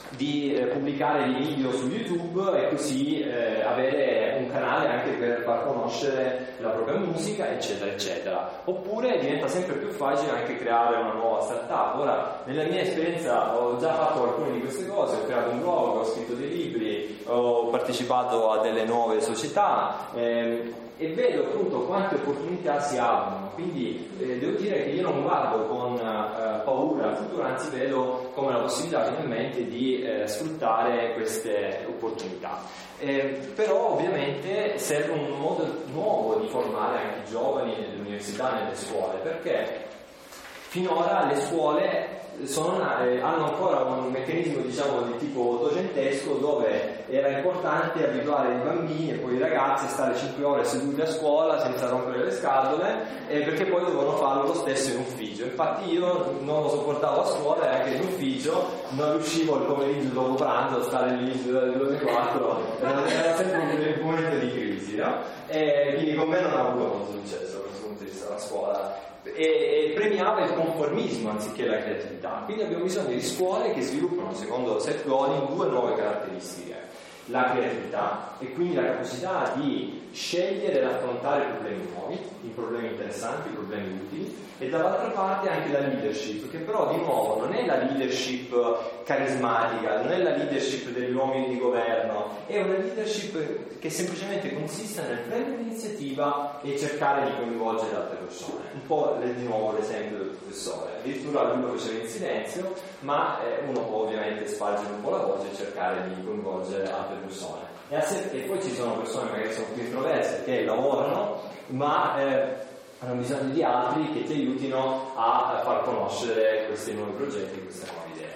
di eh, pubblicare dei video su YouTube e così eh, avere un canale anche per far conoscere la propria musica, eccetera eccetera. Oppure diventa sempre più facile anche creare una nuova startup. Ora, nella mia esperienza ho già fatto alcune di queste cose, ho creato un blog, ho scritto dei libri, ho partecipato a delle nuove società ehm, e vedo appunto quante opportunità si aprono. Quindi eh, devo dire che io non guardo con eh, paura al futuro, anzi vedo come la possibilità finalmente di eh, sfruttare queste opportunità. Eh, però ovviamente serve un modo nuovo di formare anche i giovani nelle università e nelle scuole, perché finora le scuole sono, eh, hanno ancora un meccanismo, diciamo, di tipo ottocentesco, dove era importante abituare i bambini e poi i ragazzi a stare cinque ore seduti a scuola senza rompere le scatole, eh, perché poi dovevano farlo lo stesso in ufficio. Infatti io non lo sopportavo a scuola e anche in ufficio non riuscivo il pomeriggio dopo pranzo a stare lì dalle due alle quattro, era sempre un momento di crisi, no? E quindi con me non ha avuto molto successo da questo punto di vista la scuola. E, e premiava il conformismo anziché la creatività. Quindi abbiamo bisogno di scuole che sviluppano, secondo Seth Godin, due nuove caratteristiche: la creatività, e quindi la capacità di scegliere ed affrontare problemi nuovi, i problemi interessanti, i problemi utili, e dall'altra parte anche la leadership, che però di nuovo non è la leadership carismatica, non è la leadership degli uomini di governo, è una leadership che semplicemente consiste nel prendere l'iniziativa e cercare di coinvolgere altre persone. Un po' di nuovo l'esempio del professore, addirittura lui lo faceva in silenzio, ma eh, uno può ovviamente spargere un po' la voce e cercare di coinvolgere altre persone. E, a se- e poi ci sono persone magari sono più introverse che lavorano, ma eh, hanno bisogno di altri che ti aiutino a, a far conoscere questi nuovi progetti, queste nuove idee.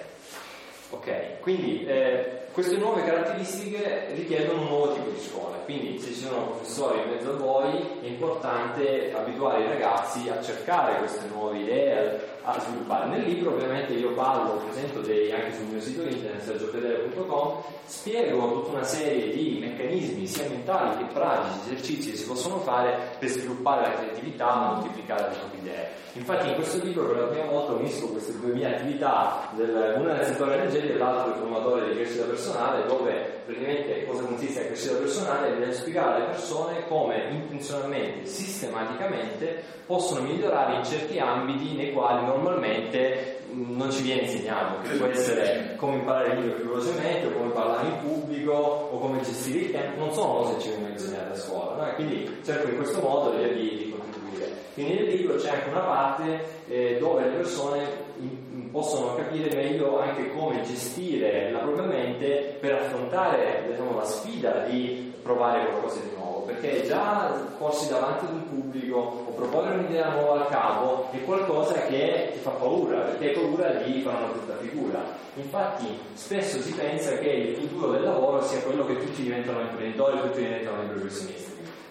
Ok, quindi eh, queste nuove caratteristiche richiedono un nuovo tipo di scuola, quindi se ci sono professori in mezzo a voi è importante abituare i ragazzi a cercare queste nuove idee, a sviluppare. Nel libro ovviamente io parlo, presento dei, anche sul mio sito internet sergio fedele punto com, spiego tutta una serie di meccanismi sia mentali che pratici, esercizi che si possono fare per sviluppare la creatività, moltiplicare le proprie idee. Infatti in questo libro per la prima volta unisco queste due mie attività, del, una nel settore energetico e l'altra del formatore di crescita personale, dove praticamente cosa consiste la crescita personale è nel spiegare alle persone come intenzionalmente, sistematicamente possono migliorare in certi ambiti nei quali normalmente non ci viene insegnato, che può essere come imparare il lingue più velocemente, o come parlare in pubblico, o come gestire il tempo. Non sono cose che ci vengono insegnate a scuola, no? E quindi cerco in questo modo di, di contribuire. Quindi nel libro c'è anche una parte eh, dove le persone in, possono capire meglio anche come gestire la propria mente per affrontare, diciamo, la sfida di provare qualcosa di nuovo, perché già porsi davanti ad un pubblico o proporre un'idea nuova al capo è qualcosa che ti fa paura, perché hai paura di fare una brutta figura. Infatti spesso si pensa che il futuro del lavoro sia quello che tutti diventano imprenditori, tutti diventano dei professionisti.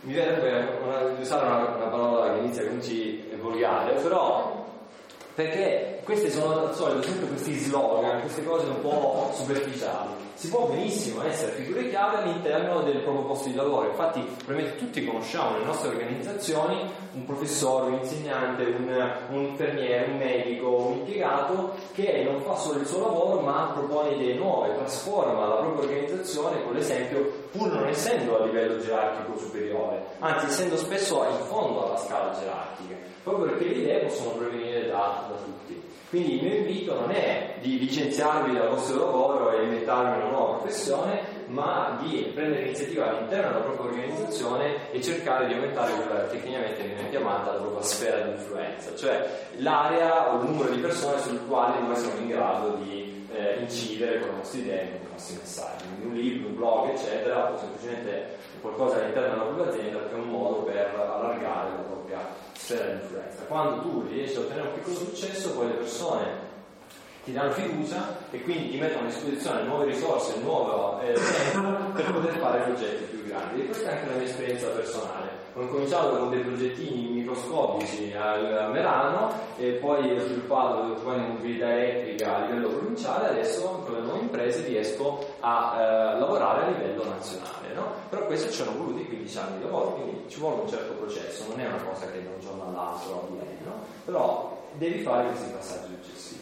mi verrebbe una, di usare una, una parola che inizia con C, è volgare, però perché questi sono al solito sempre questi slogan, queste cose un po' superficiali. Si può benissimo essere figure chiave all'interno del proprio posto di lavoro. Infatti probabilmente tutti conosciamo nelle nostre organizzazioni un professore, un insegnante, un, un infermiere, un medico, un impiegato che non fa solo il suo lavoro ma propone idee nuove, trasforma la propria organizzazione con l'esempio, pur non essendo a livello gerarchico superiore, anzi essendo spesso in fondo alla scala gerarchica, proprio perché le idee possono provenire da, da tutti. Quindi il mio invito non è di licenziarvi dal vostro lavoro e inventarvi una nuova professione, ma di prendere iniziativa all'interno della propria organizzazione e cercare di aumentare quella che tecnicamente viene chiamata la propria sfera di influenza, cioè l'area o il numero di persone sul quale noi siamo in grado di eh, incidere con le nostre idee, con i nostri messaggi. Quindi un libro, un blog, eccetera, o semplicemente qualcosa all'interno della propria azienda è un modo per allargare la propria sfera di influenza. Quando tu riesci a ottenere un piccolo successo, poi le persone ti danno fiducia e quindi ti mettono a disposizione nuove risorse, nuovo eh, tempo per poter fare progetti più grandi. E questa è anche la mia esperienza personale. Ho incominciato con dei progettini microscopici a Merano e poi ho sviluppato poi in mobilità elettrica a livello provinciale. Adesso con le nuove imprese riesco a eh, lavorare a livello nazionale, no? Però questo ci hanno voluti quindici anni di lavoro, quindi ci vuole un certo processo, non è una cosa che da un giorno all'altro avviene, no? Però devi fare questi passaggi successivi.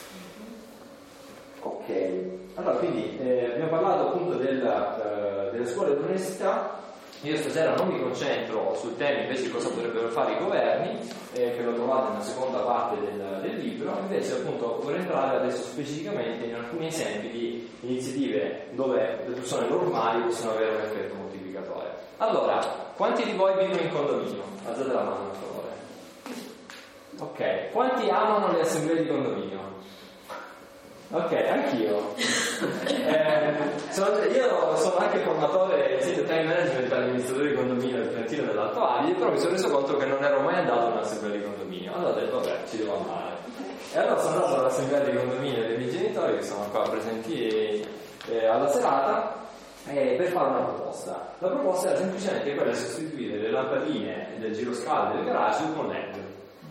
Ok, allora quindi eh, abbiamo parlato appunto della, uh, delle scuole e dell'università. Io stasera non mi concentro sul tema invece di cosa potrebbero fare i governi, eh, che lo trovate nella seconda parte del, del libro, invece appunto vorrei entrare adesso specificamente in alcuni esempi di iniziative dove le persone normali possono avere un effetto moltiplicatore. Allora, quanti di voi vivono in condominio? Alzate la mano per favore. Ok, quanti amano le assemblee di condominio? Ok, anch'io. Eh, sono, io sono anche formatore in sito time management per amministratori di condominio del Trentino e dell'Alto Adige, però mi sono reso conto che non ero mai andato a un'assemblea di condominio. Allora ho detto, vabbè, ci devo andare. E allora sono andato all'assemblea di condominio dei miei genitori, che sono qua presenti eh, alla serata, eh, per fare una proposta. La proposta era semplicemente quella di sostituire le lampadine del giroscale del garage con L E D.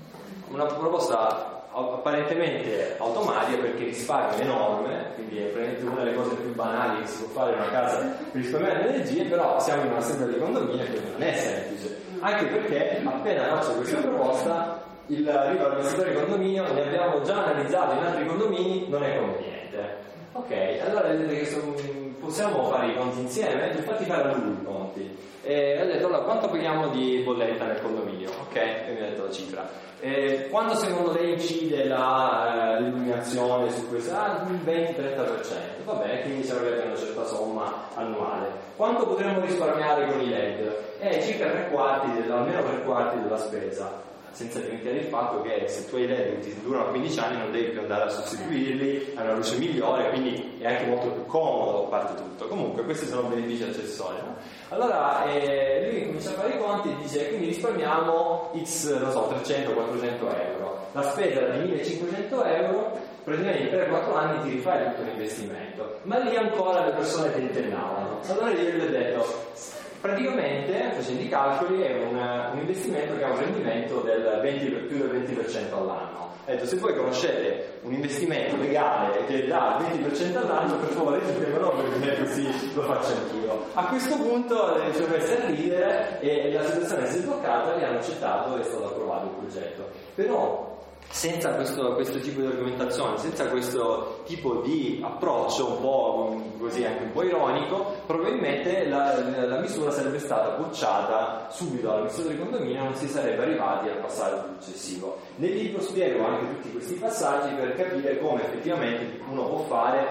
Una proposta apparentemente automatica perché il risparmio è enorme, quindi è praticamente una delle cose più banali che si può fare in una casa per risparmiare energie, però siamo in un'assemblea di condominio e quindi non è semplice, anche perché appena faccio questa proposta il arrivo all'amministratore di condominio, ne abbiamo già analizzato in altri condomini, non è conveniente. Ok, allora vedete che sono, possiamo fare i conti insieme, infatti fare a lui i conti. E ho detto, allora quanto paghiamo di bolletta nel condominio? Ok, e mi ha detto la cifra. Eh, quando secondo lei incide la, eh, l'illuminazione su questo? Ah, il venti trenta per cento, va bene, quindi serve una certa somma annuale. Quanto potremmo risparmiare con i L E D? Eh, circa tre quarti, del, almeno tre quarti della spesa, senza dimenticare il fatto che se tu hai L E D che ti durano quindici anni non devi più andare a sostituirli, hai una luce migliore, quindi è anche molto più comodo a parte tutto. Comunque questi sono benefici accessori, no? Allora eh, lui comincia a fare i conti e dice, quindi risparmiamo x, non so, trecento quattrocento euro, la spesa era di millecinquecento euro, praticamente in tre quattro anni ti rifai tutto l'investimento, ma lì ancora le persone tentennavano. Allora io gli ho detto, praticamente facendo i calcoli è un, un investimento che ha un rendimento del venti, più del venti per cento all'anno. Ho detto, se voi conoscete un investimento legale che dà il venti per cento all'anno, per favore ditemelo, perché così lo faccio anch'io. A questo punto ci ho messo a ridere e la situazione si è sbloccata, li hanno accettato e è stato approvato il progetto. Però senza questo, questo tipo di argomentazione, senza questo tipo di approccio un po' così anche un po' ironico, probabilmente la, la misura sarebbe stata bocciata subito all'amministratore di condominio e non si sarebbe arrivati al passaggio successivo. Nel libro spiego anche tutti questi passaggi per capire come effettivamente uno può fare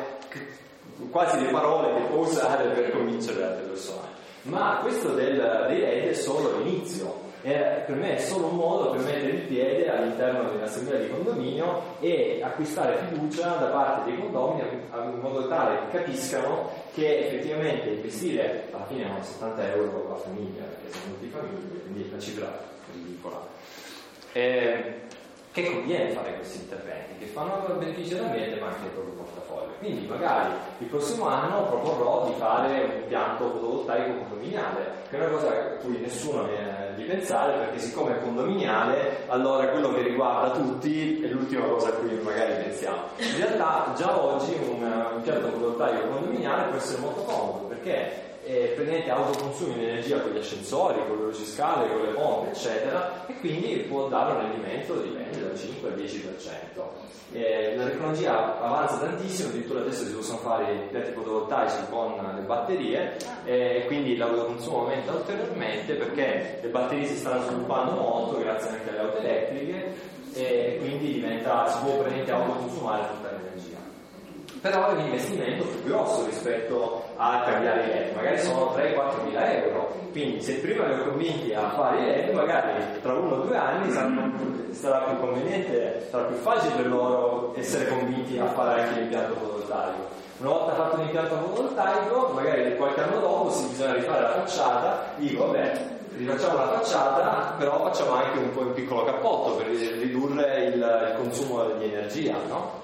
quasi le parole che può usare per convincere le altre persone. Ma questo del, dei L E D è solo l'inizio. Eh, per me è solo un modo per mettere il piede all'interno dell'assemblea di condominio e acquistare fiducia da parte dei condomini in modo tale che capiscano che effettivamente investire alla fine sono settanta euro per la famiglia, perché sono tutti famiglie, quindi è una cifra ridicola. Eh, che conviene fare questi interventi, che fanno beneficio all'ambiente ma anche al proprio portafoglio. Quindi magari il prossimo anno proporrò di fare un impianto fotovoltaico condominiale, che è una cosa a cui nessuno viene di pensare, perché siccome è condominiale, allora quello che riguarda tutti è l'ultima cosa a cui magari pensiamo. In realtà già oggi un impianto fotovoltaico condominiale può essere molto comodo, perché e praticamente autoconsumi di energia con gli ascensori, con le luciscale, con le pompe, eccetera, e quindi può dare un rendimento, dipende dal cinque al dieci per cento. Eh, la tecnologia avanza tantissimo, addirittura adesso si possono fare impianti fotovoltaici con le batterie, e eh, quindi l'autoconsumo aumenta ulteriormente perché le batterie si stanno sviluppando molto grazie anche alle auto elettriche, e quindi diventa, si può praticamente autoconsumare tutta l'energia. Però è un investimento più grosso rispetto a cambiare i L E D, magari sono tre quattro mila euro, quindi se prima li ho convinti a fare i L E D, magari tra uno o due anni sarà più conveniente, sarà più facile per loro essere convinti a fare anche l'impianto fotovoltaico. Una volta fatto l'impianto fotovoltaico, magari qualche anno dopo si bisogna rifare la facciata, dico vabbè, rifacciamo la facciata, però facciamo anche un po' un piccolo cappotto per ridurre il, il consumo di energia, no?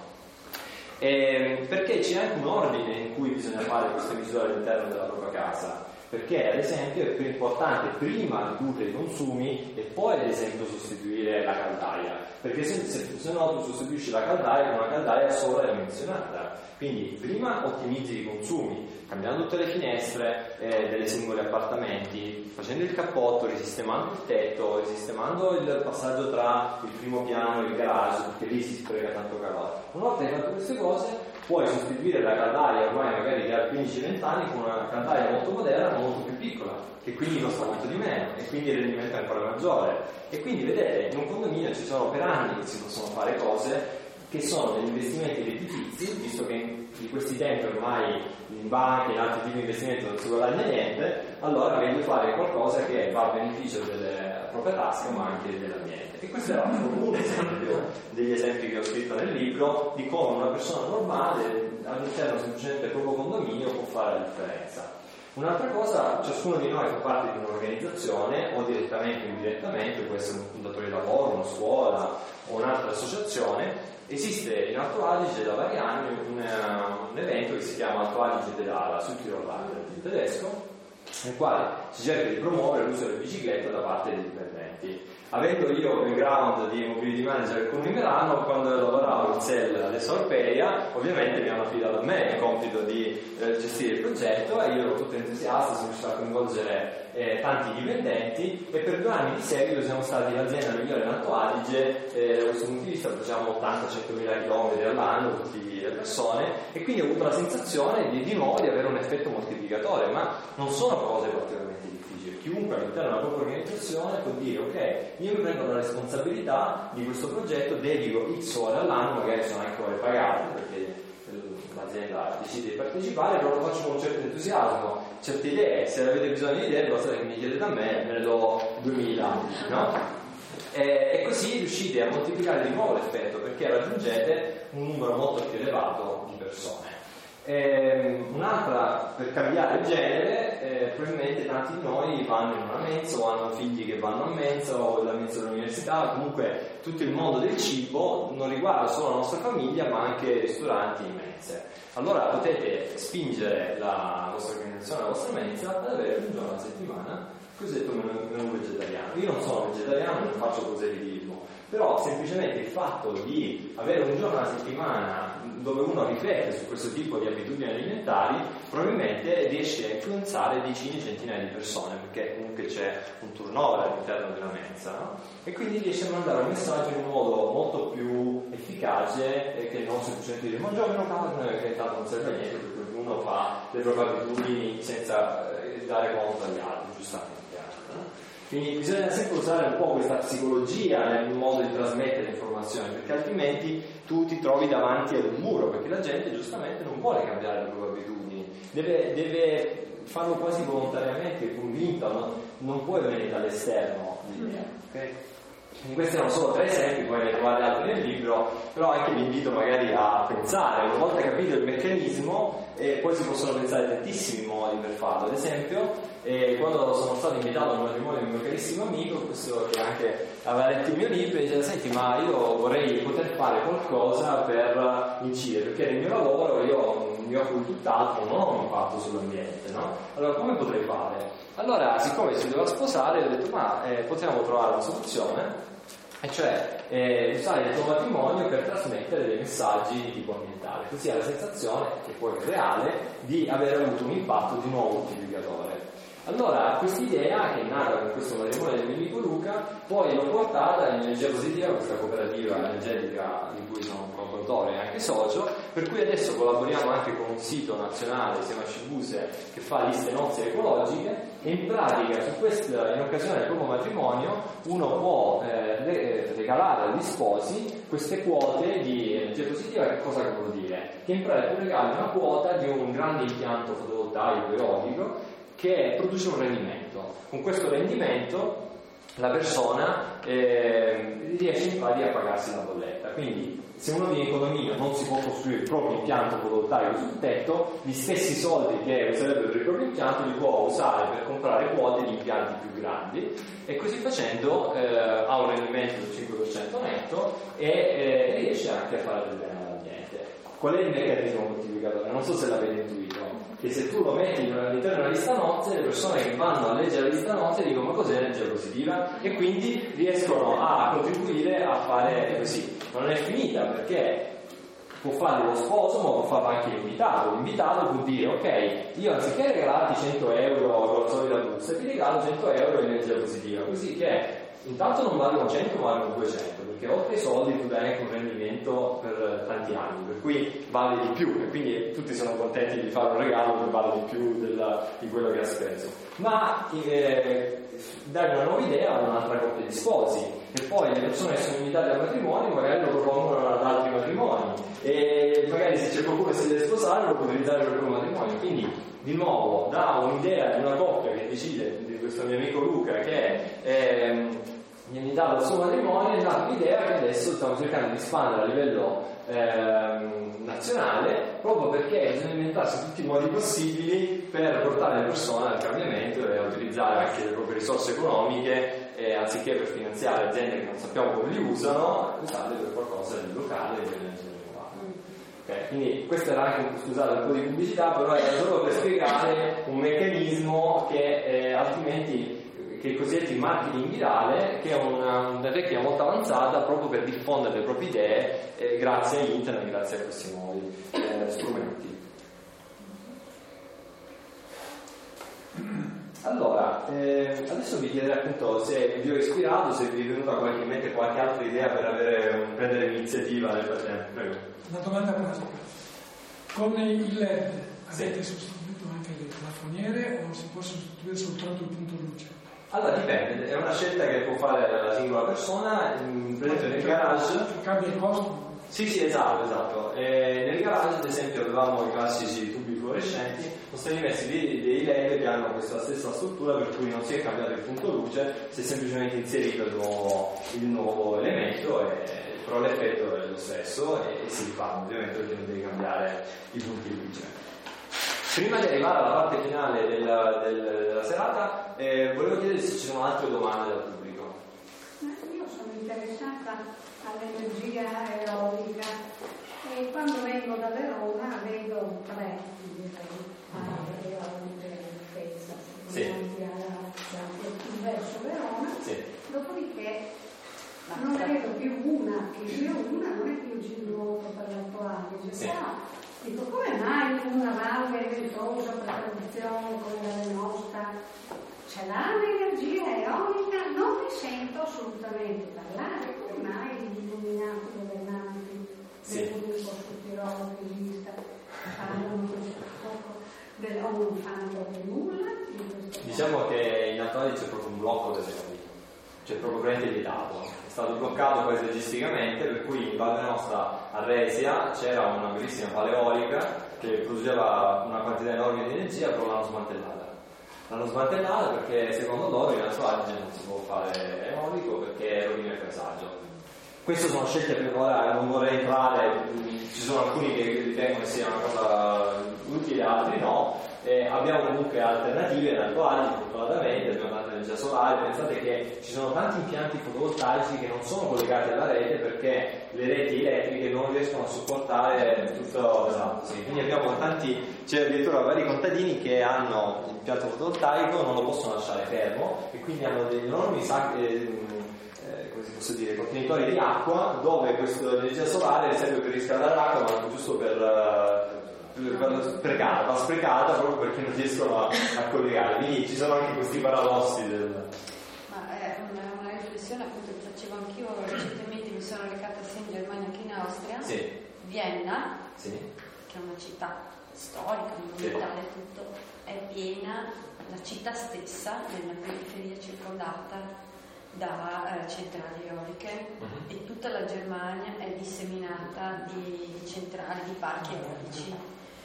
Eh, perché c'è anche un ordine in cui bisogna fare queste misure all'interno della propria casa, perché ad esempio è più importante prima ridurre i consumi e poi ad esempio sostituire la caldaia, perché se, se, se no tu sostituisci la caldaia con una caldaia sovradimensionata, quindi prima ottimizzi i consumi cambiando tutte le finestre eh, dei singoli appartamenti, facendo il cappotto, risistemando il tetto, risistemando il passaggio tra il primo piano e il garage, perché lì si spreca tanto calore. Una volta che hai fatto queste cose puoi sostituire la caldaia ormai magari che ha quindici venti anni con una caldaia molto moderna ma molto più piccola, che quindi costa molto di meno e quindi il rendimento è ancora maggiore. E quindi vedete, in un condominio ci sono per anni che si possono fare cose che sono degli investimenti redditizi, visto che di questi tempi ormai in banche e in altri tipi di investimenti non si guadagna niente, allora è meglio fare qualcosa che va a beneficio delle proprie tasche ma anche dell'ambiente. E questo era un esempio degli esempi che ho scritto nel libro di come una persona normale all'interno semplicemente del proprio condominio può fare la differenza. Un'altra cosa, ciascuno di noi fa parte di un'organizzazione o direttamente o indirettamente, può essere un fondatore di lavoro, una scuola o un'altra associazione. Esiste in Alto Adige da vari anni un, un evento che si chiama Alto Adige Pedala sul Tirolande in tedesco, nel quale si cerca di promuovere l'uso della bicicletta da parte dei dipendenti. Avendo io un background di mobility manager con Milano, quando lavoravo in S E L adesso Orpeia, ovviamente mi hanno affidato a me il compito di eh, gestire il progetto e io ero tutto entusiasta, sono riuscito a coinvolgere eh, tanti dipendenti e per due anni di seguito siamo stati l'azienda migliore in Alto Adige, eh, da questo punto di vista facciamo ottanta centomila chilometri all'anno tutte le persone e quindi ho avuto la sensazione di, di nuovo di avere un effetto moltiplicatore, ma non sono cose particolarmente difficili. Chiunque all'interno della propria organizzazione può dire ok, io mi prendo la responsabilità di questo progetto, dedico X ore all'anno, magari sono anche ore pagate perché l'azienda decide di partecipare, però lo faccio con un certo entusiasmo, certe idee, se avete bisogno di idee basta che mi chiedete a me, me ne do duemila, no? E, e così riuscite a moltiplicare di nuovo l'effetto perché raggiungete un numero molto più elevato di persone. Eh, un'altra, per cambiare il genere, eh, probabilmente tanti di noi vanno in una mensa o hanno figli che vanno a mensa o la mensa dell'università, comunque tutto il mondo del cibo non riguarda solo la nostra famiglia ma anche ristoranti e mense. Allora potete spingere la vostra organizzazione, la vostra mensa ad avere un giorno alla settimana cosiddetto menù vegetariano. Io non sono vegetariano, non faccio proselitismo, però semplicemente il fatto di avere un giorno alla settimana dove uno riflette su questo tipo di abitudini alimentari probabilmente riesce a influenzare decine e centinaia di persone, perché comunque c'è un turnover all'interno della mensa, no? E quindi riesce a mandare un messaggio in un modo molto più efficace e che non semplicemente dire mangiamo meno carne che tanto non serve a niente perché uno fa le proprie abitudini senza dare conto agli altri, giustamente. Quindi bisogna sempre usare un po' questa psicologia nel modo di trasmettere informazioni, perché altrimenti tu ti trovi davanti ad un muro, perché la gente giustamente non vuole cambiare le proprie abitudini, deve, deve farlo quasi volontariamente, convinto, no? Non puoi venire dall'esterno l'idea, ok? Questi erano solo tre esempi, poi ne trovate altri nel libro, però anche vi invito magari a pensare, una volta capito il meccanismo, eh, poi si possono pensare tantissimi modi per farlo. Ad esempio, eh, quando sono stato invitato a un matrimonio di un mio carissimo amico, questo che anche aveva letto il mio libro, mi diceva: senti, ma io vorrei poter fare qualcosa per incidere, perché nel mio lavoro io mi occupo di tutt'altro, non ho un impatto sull'ambiente, no? Allora come potrei fare? Allora, siccome si doveva sposare, ho detto: ma eh, possiamo trovare una soluzione, e cioè eh, usare il tuo matrimonio per trasmettere dei messaggi di tipo ambientale, così ha la sensazione, che poi è reale, di aver avuto un impatto di nuovo moltiplicatore. Allora, quest'idea, che è nata con questo matrimonio del mio amico Luca, poi l'ho portata in Energia Positiva, questa cooperativa energetica di cui sono promotore e anche socio, per cui adesso collaboriamo anche con un sito nazionale, si chiama Cibuse, che fa liste nozze ecologiche, e in pratica su questa, in occasione del proprio matrimonio, uno può eh, regalare agli sposi queste quote di Energia Positiva. Che cosa vuol dire? Che in pratica tu regali una quota di un grande impianto fotovoltaico eolico che produce un rendimento. Con questo rendimento la persona eh, riesce in pratica a pagarsi la bolletta. Quindi se uno vive in condominio non si può costruire il proprio impianto fotovoltaico sul tetto, gli stessi soldi che userebbe per il proprio impianto li può usare per comprare quote di impianti più grandi, e così facendo eh, ha un rendimento del cinque per cento netto e eh, riesce anche a fare del bene all'ambiente. Qual è il meccanismo moltiplicatore? Non so se l'avete intuito. Che se tu lo metti all'interno della lista nozze, le persone che vanno a leggere la lista nozze dicono: ma cos'è l'energia positiva? E quindi riescono a contribuire a fare così. Non è finita, perché può farlo lo sposo, ma può farlo anche l'invitato. L'invitato può dire: ok, io anziché regalarti cento euro con la solita busta, ti regalo cento euro in energia positiva, così che intanto non valgono cento ma valgono duecento, perché oltre ai soldi tu dai anche un rendimento per tanti anni, per cui vale di più, e quindi tutti sono contenti di fare un regalo che vale di più della, di quello che ha speso. Ma eh, dare una nuova idea ad un'altra coppia di sposi, e poi le persone che sono invitate al matrimonio magari lo propongono ad altri matrimoni, e magari se c'è qualcuno che si deve sposare lo può utilizzare per il proprio matrimonio. Quindi di nuovo dà un'idea di una coppia che decide, di questo mio amico Luca, che ehm, mi ha invitato al suo matrimonio, è nata l'idea che adesso stiamo cercando di espandere a livello ehm, nazionale, proprio perché bisogna inventarsi tutti i modi possibili per portare le persone al cambiamento e a utilizzare anche le proprie risorse economiche, e anziché per finanziare aziende che non sappiamo come li usano, usarle per qualcosa di locale e di energia rinnovabile. Okay, quindi questo era anche, scusate, un po' di pubblicità, però era solo per spiegare un meccanismo che eh, altrimenti, che è il cosiddetto marketing virale, che è una, una tecnica molto avanzata proprio per diffondere le proprie idee eh, grazie a internet, grazie a questi nuovi eh, strumenti. Allora, eh, adesso vi chiederei appunto se vi ho ispirato, se vi è venuta qualche, in mente qualche altra idea per avere, prendere l'iniziativa nel frattempo. Prego. Una domanda pratica. Con il L E D sì. avete sostituito anche le plafoniere o si può sostituire soltanto il punto luce? Allora dipende, è una scelta che può fare la singola persona. Per esempio nel garage cambia il costo? Sì, sì, esatto, esatto. E nel garage ad esempio avevamo i classici tubi fluorescenti, sono stati messi dei, dei L E D che hanno questa stessa struttura, per cui non si è cambiato il punto luce, si è semplicemente inserito il nuovo, il nuovo elemento, e, però l'effetto è lo stesso e, e si rifà ovviamente, perché non devi cambiare i punti luce. Prima di arrivare alla parte finale della, del, della serata, eh, volevo chiedere se ci sono altre domande dal pubblico. Io sono interessata all'energia eolica e quando vengo da Verona vedo tre aree eoliche Pezza, sì. verso Verona, sì. Dopodiché non vedo più una, che io una non è più G-Nuoto per l'Alto Adige, sì. però dico, come mai una valle ventosa per tradizione come la nostra ce l'ha l'energia eolica? Non ne sento assolutamente parlare. Come mai gli illuminati governanti sì. del gruppo sul Tirolo che esista fanno questo poco del, o non fanno proprio nulla? Diciamo che in Alto Adige c'è proprio un blocco delle eoliche, cioè proprio veramente vietato, è stato bloccato paesaggisticamente, per cui in Valle Nostra a Resia c'era una bellissima paleolica che produceva una quantità enorme di energia, però l'hanno smantellata. L'hanno smantellata perché secondo loro in Alto Adige non si può fare eolico perché rovina il paesaggio. Queste sono scelte per ora, non vorrei entrare, ci sono alcuni che ritengono che sia una cosa utile, altri no. Eh, abbiamo comunque alternative in Alto Adige, fortunatamente abbiamo tanta energia solare. Pensate che ci sono tanti impianti fotovoltaici che non sono collegati alla rete perché le reti elettriche non riescono a supportare tutto, esatto, sì. Quindi abbiamo tanti, c'è addirittura vari contadini che hanno l'impianto fotovoltaico, non lo possono lasciare fermo e quindi hanno degli enormi sacchi, eh, come si posso dire, contenitori di acqua dove questa energia solare serve per riscaldare l'acqua, ma giusto per va sprecata, va sprecata proprio perché non riescono a, a collegare, quindi ci sono anche questi paradossi del... Ma è una, una riflessione appunto che facevo anch'io recentemente, mi sono recata sia in Germania che in Austria, sì. Vienna, sì. che è una città storica, monumentale, sì. Tutto, è piena, la città stessa, nella periferia circondata da eh, centrali eoliche, uh-huh. E tutta la Germania è disseminata di, di centrali, di parchi eolici.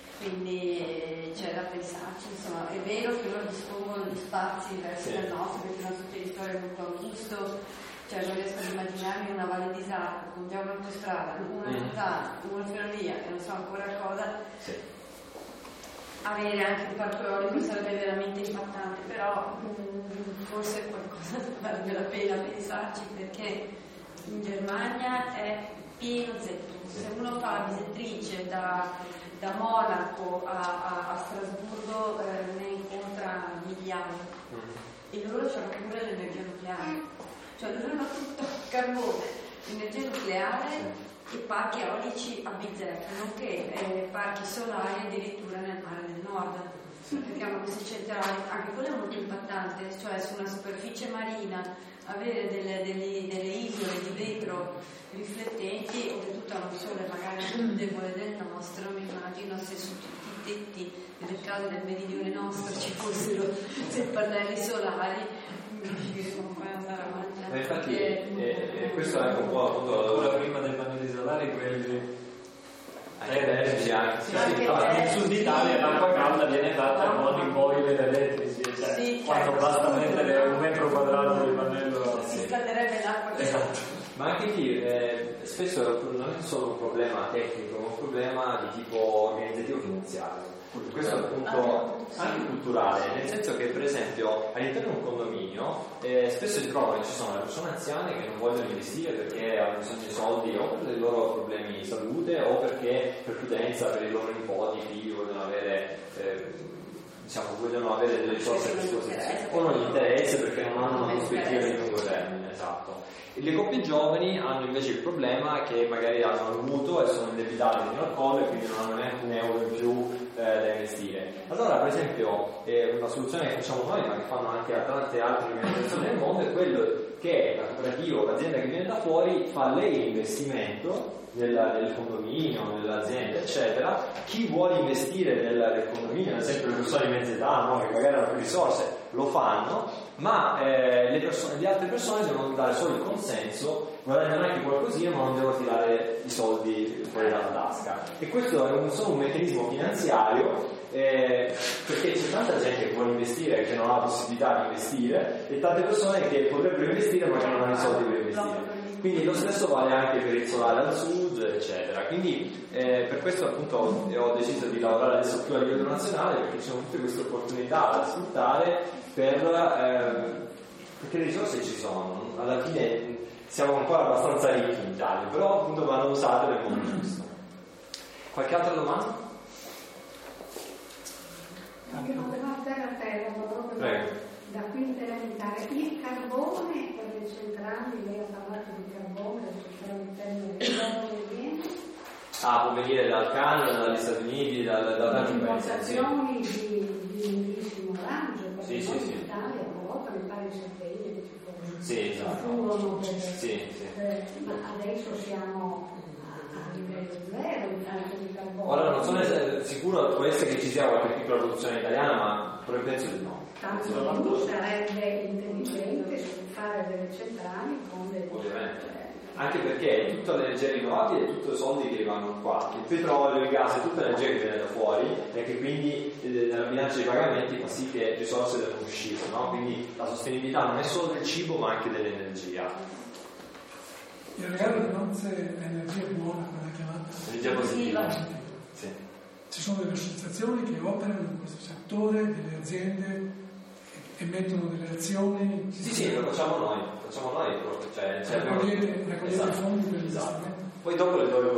Quindi c'è da pensarci, insomma, è vero che loro dispongono di spazi diversi sì. dal nostro, perché il nostro territorio è molto angusto, cioè non riesco ad immaginarmi una Valle di Sarco con già un'autostrada, una città, mm. una ferrovia e non so ancora cosa. Sì. Avere anche un parco eolico sarebbe veramente impattante, però mh, forse qualcosa varrebbe la pena pensarci, perché in Germania è pieno zeppo. Se uno fa la visettrice da, da Monaco a, a, a Strasburgo eh, ne incontra migliaia, e loro hanno pure l'energia nucleare, cioè loro hanno tutto carbone, energia nucleare e parchi eolici a bizzeffe, nonché eh, parchi solari addirittura nel mare del nord, perché hanno queste centrali, anche quello è molto impattante, cioè su una superficie marina avere delle, delle, delle isole di vetro riflettenti, oltretutto a un sole magari più debole del nostro. Mi immagino se su tutti i tetti delle case del meridione nostro ci fossero dei pannelli solari, non riusciremo mai ad andare avanti. Ma infatti eh, eh, questo è anche un po' appunto ora prima dei pannelli solari quelli elettrici anche, sì, sì, sì, nel sud Italia l'acqua calda viene fatta con i boiler elettrici, cioè sì, quando certo, basta mettere un metro quadrato di pannello si scalderebbe l'acqua. Esatto. Ma anche lì eh, spesso non è solo un problema tecnico, ma un problema di tipo organizzativo finanziario. Questo è appunto anche culturale, nel senso che per esempio all'interno di un condominio eh, spesso si trova che ci sono le persone anziane che non vogliono investire perché hanno bisogno di soldi o per i loro problemi di salute o perché per prudenza, per i loro nipoti, figli vogliono avere eh, diciamo vogliono avere delle risorse a disposizione o non gli interessa perché non hanno una prospettiva di lungo termine, esatto. E le coppie giovani hanno invece il problema che magari hanno il mutuo e sono indebitate fino al collo e quindi non hanno neanche un euro in più eh, da investire. Allora per esempio eh, una soluzione che facciamo noi ma che fanno anche a tante altre organizzazioni del mondo è quello che la cooperativa o l'azienda che viene da fuori fa lei l'investimento Del, del condominio, dell'azienda, eccetera. Chi vuole investire nel, nel condominio, ad esempio le persone di mezza età, no? Che magari hanno più risorse, lo fanno, ma eh, le, persone, le altre persone devono dare solo il consenso, guadagnano anche qualcosina, ma non devono tirare i soldi fuori dalla tasca. E questo è un, solo un meccanismo finanziario, eh, perché c'è tanta gente che vuole investire e che non ha la possibilità di investire, e tante persone che potrebbero investire ma che non hanno i soldi per investire. Quindi lo stesso vale anche per il solare al sud, eccetera. Quindi eh, per questo appunto ho deciso di lavorare adesso più a livello nazionale, perché ci sono tutte queste opportunità da sfruttare per, eh, perché le risorse ci sono. Alla fine siamo ancora abbastanza ricchi in Italia, però appunto vanno usate nel modo giusto. Qualche altra domanda? Io non devo andare a terra, ma proprio Prego. Da qui implementare il carbone per le centrali, lei ha parlato di carbone, le centrali termoelettriche viene. Ah, può venire dal Canada, dagli Stati Uniti, da, da tanti paesi. Importazioni di, di lunghissimo raggio, perché sì, sì, in sì. Italia una volta mi pare in Sardegna che ci fosse. Sì, esatto. Furono per, sì, sì. Per, ma adesso siamo a, a livello zero in tanto di carbone. Ora non sono sicuro, può essere che ci sia qualche piccola produzione italiana, ma penso di no. Tanto più sarebbe intelligente sfruttare delle centrali con delle ovviamente anche perché tutta l'energia rinnovabile è tutto soldi che rimangono qua, il petrolio, il gas è tutta l'energia che viene da fuori e che quindi eh, nella bilancia dei pagamenti fa sì che risorse devono uscire, no? Quindi la sostenibilità non è solo del cibo ma anche dell'energia. Il regalo di nozze è l'energia buona, quella chiamata Energia positiva. Sì. Ci sono delle associazioni che operano in questo settore, delle aziende che emettono delle azioni. Sì, sì, lo facciamo noi, facciamo noi proprio, cioè, cioè raccogliete, raccogliete esatto, fondi per esatto. l'investimento. Poi dopo le do i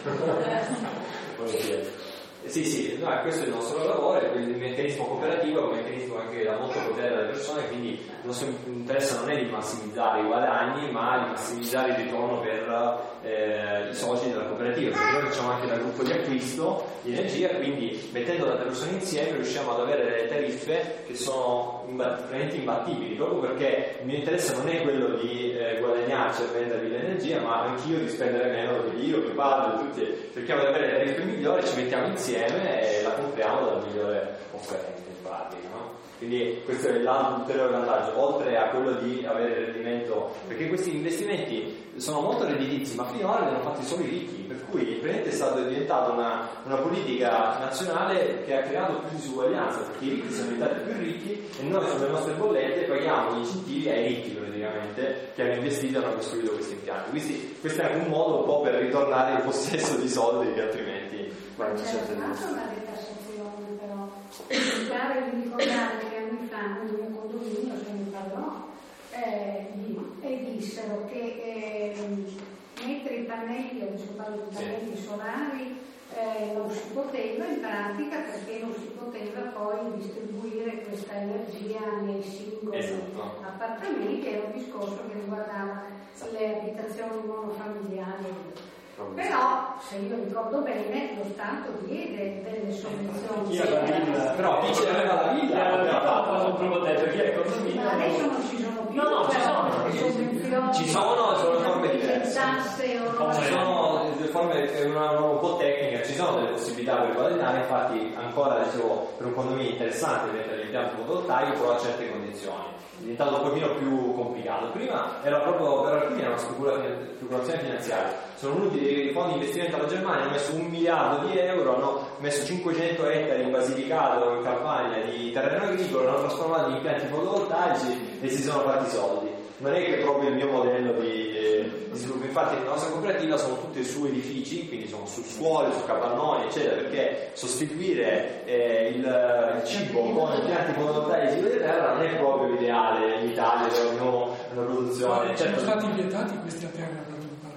volentieri. Sì, sì, no, questo è il nostro lavoro, è il meccanismo cooperativo, è un meccanismo anche che dà molto potere alle persone, quindi il nostro interesse non è di massimizzare i guadagni, ma di massimizzare il ritorno per eh, i soci della cooperativa, perché noi facciamo anche da gruppo di acquisto di energia, quindi mettendo le persone insieme riusciamo ad avere delle tariffe che sono praticamente imbattibili, proprio perché il mio interesse non è quello di eh, guadagnarci a vendervi l'energia, ma anch'io di spendere meno di io, mio padre, tutti cerchiamo di avere le tariffe migliori, ci mettiamo insieme e la compriamo dal migliore offerente in pratica, no? Quindi questo è l'altro ulteriore vantaggio, oltre a quello di avere rendimento, perché questi investimenti sono molto redditizi, ma finora li hanno fatti solo i ricchi, per cui praticamente è stato diventato una, una politica nazionale che ha creato più disuguaglianza, perché i ricchi sono diventati più ricchi e noi sulle nostre bollette paghiamo gli incentivi ai ricchi praticamente che hanno investito e hanno costruito questi impianti. Quindi questo è anche un modo un po' per ritornare in possesso di soldi che altrimenti ma c'è stata una detassazione però. Mi pare di ricordare che anni fa in un condominio se ne parlò eh, di, e dissero che eh, mettere i pannelli, adesso parlo di pannelli sì. solari, eh, non si poteva in pratica perché non si poteva poi distribuire questa energia nei singoli esatto. appartamenti, era un discorso che riguardava le abitazioni monofamiliari. Però, se io ricordo bene, lo Stato diede delle soluzioni. Chi ha la villa? Però chi ce l'aveva la villa? Non proprio detto chi è condominio. Ma adesso non ci sono più. No, no, ci sono. Le sovvenzioni. Ci sono, sono forme diverse. Tasse o ci sono delle forme, è una norma un po' tecnica, ci sono delle possibilità per guadagnare, infatti ancora dicevo per un condominio interessante mettere l'impianto fotovoltaico però a certe condizioni. È diventato un pochino più complicato. Prima era proprio per alcuni era una speculazione finanziaria. Sono venuti dei fondi di investimento alla Germania, hanno messo un miliardo di euro, hanno messo cinquecento ettari in Basilicata in Campania di terreno agricolo, hanno trasformato in impianti fotovoltaici e si sono fatti soldi. Non è che è proprio il mio modello di, eh, di sviluppo, infatti nella nostra cooperativa sono tutti su edifici, quindi sono su scuole, su capannoni eccetera, perché sostituire eh, il, il cibo con impianti fotovoltaici di terra non è proprio l'ideale in Italia dove abbiamo una produzione. Sono certo, stati vietati questi a terra per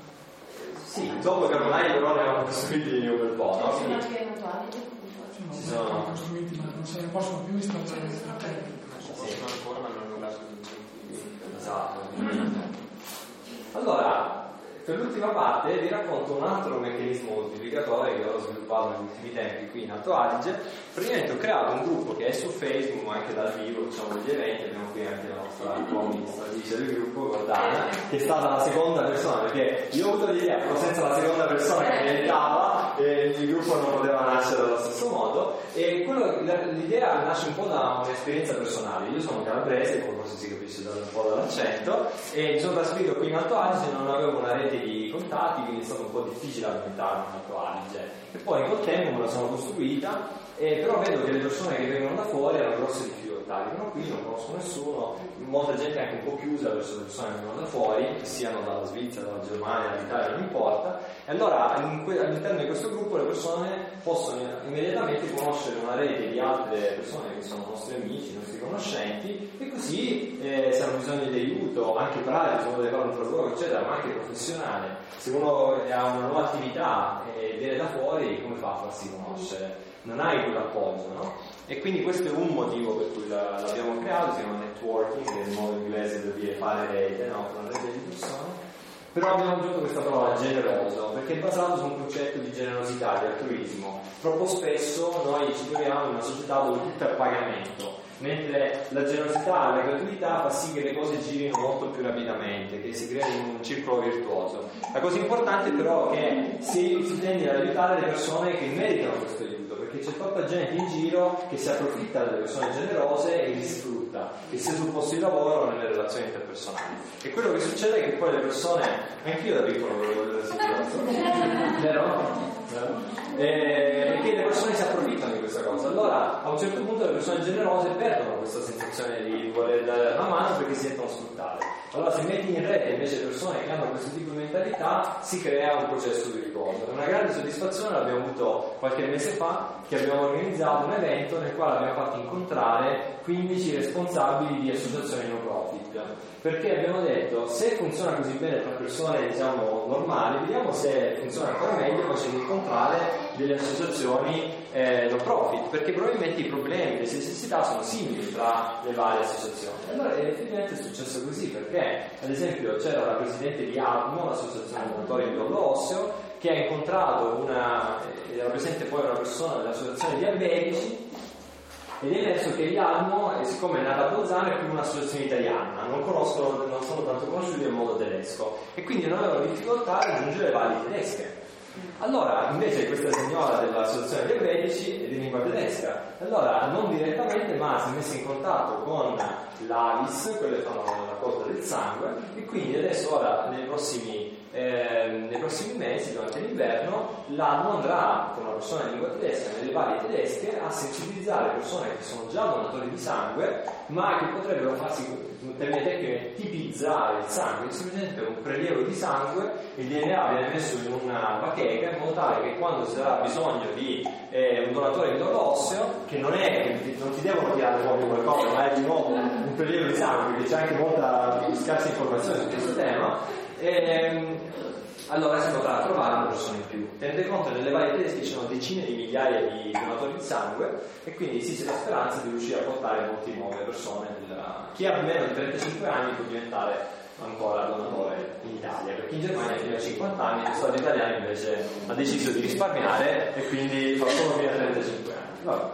sì, dopo i carbonai però ne avevano costruiti un bel po', no? Sono anche eventuali. Ci sono, sono costruiti, ma non se ne possono più installare a terra. Sì, ancora ma non hanno dato incentivi. Esatto. Allora, per l'ultima parte vi racconto un altro meccanismo moltiplicatore che ho sviluppato negli ultimi tempi qui in Alto Adige. Praticamente ho creato un gruppo che è su Facebook, ma anche dal vivo, facciamo degli eventi, abbiamo qui anche la nostra amministratrice del gruppo, Gordana, che è stata la seconda persona, perché io ho avuto l'idea, però senza la seconda persona che mi aiutava, eh, il gruppo non poteva nascere allo stesso modo. E quello, l'idea nasce un po' da un'esperienza personale. Io sono calabrese, come forse si capisce da, un po' dall'accento, e mi sono trasferito qui in Alto Adige, non avevo una rete di contatti, quindi è stato un po' difficile ambientarmi in Alto Adige. E poi col tempo me la sono costruita, eh, però vedo che le persone che vengono da fuori hanno grosse difficoltà, vengono qui, non conosco nessuno, molta gente è anche un po' chiusa verso le persone che vengono da fuori, che siano dalla Svizzera, dalla Germania, dall'Italia, non importa. E allora all'interno di questo gruppo le persone possono immediatamente conoscere una rete di altre persone che sono nostri amici, nostri conoscenti, e così eh, se hanno bisogno di aiuto, anche pratico, se uno deve fare un trasloco eccetera, ma anche professionale, se uno ha una nuova attività e viene da fuori, come fa a farsi conoscere? Non hai quell'appoggio, no? E quindi questo è un motivo per cui la, l'abbiamo creato, si chiama networking, che è il modo inglese per dire fare rete, no? Una rete di persone. Però abbiamo aggiunto questa parola generoso, perché è basato su un concetto di generosità, di altruismo. Troppo spesso noi ci troviamo in una società dove tutto è a pagamento, mentre la generosità e la gratuità fa sì che le cose girino molto più rapidamente, che si crea un circolo virtuoso. La cosa importante però è che si, si tende ad aiutare le persone che meritano questo aiuto, perché perché c'è troppa gente in giro che si approfitta delle persone generose e li sfrutta, che sia sul posto di lavoro o nelle relazioni interpersonali. E quello che succede è che poi le persone, anch'io da piccolo volevo vedere situazione, vero? Eh, perché le persone si approfittano di questa cosa. Allora a un certo punto le persone generose perdono questa sensazione di voler dare una mano perché si sentono sfruttate. Allora se metti in rete invece persone che hanno questo tipo di mentalità, si crea un processo virtuoso. Una grande soddisfazione l'abbiamo avuto qualche mese fa, che abbiamo organizzato un evento nel quale abbiamo fatto incontrare quindici responsabili di associazioni no profit, perché abbiamo detto, se funziona così bene tra persone diciamo normali, vediamo se funziona ancora meglio facendo incontrare delle associazioni eh, no profit, perché probabilmente i problemi, le necessità sono simili tra le varie associazioni. Allora effettivamente è successo così, perché ad esempio c'era la presidente di A D M O, l'associazione donatori di midollo osseo, che ha incontrato una, era presente poi una persona dell'associazione diabetici, ed è emerso che gli A D M O, siccome è nata a Bolzano, è più un'associazione italiana, non conoscono, non sono tanto conosciuti nel mondo tedesco, e quindi non avevano difficoltà a raggiungere le valli tedesche. Allora invece questa signora dell'associazione diabetici è di lingua tedesca, allora non direttamente ma si è messa in contatto con l'A V I S, quelle fanno la raccolta del sangue, e quindi adesso ora nei prossimi Eh, nei prossimi mesi, durante l'inverno, l'A D M O andrà con una persona di lingua tedesca nelle varie tedesche a sensibilizzare persone che sono già donatori di sangue ma che potrebbero farsi, in termini tecnici, tipizzare il sangue, semplicemente un prelievo di sangue, il D N A viene messo in una bacheca in modo tale che quando si avrà bisogno di eh, un donatore di midollo osseo, che non è, non ti devono tirare proprio qualcosa, ma è di nuovo un prelievo di sangue, perché c'è anche molta scarsa informazione su questo tema. E, allora si potrà trovare una persona in più. Tenete conto che nelle varie tedesche ci sono decine di migliaia di donatori di sangue e quindi sì, c'è la speranza di riuscire a portare molte nuove persone. Della... Chi ha meno di trentacinque anni può diventare ancora donatore in Italia, perché in Germania fino a cinquanta anni lo Stato italiano invece ha deciso di risparmiare e quindi fa solo fino a trentacinque anni. Vabbè.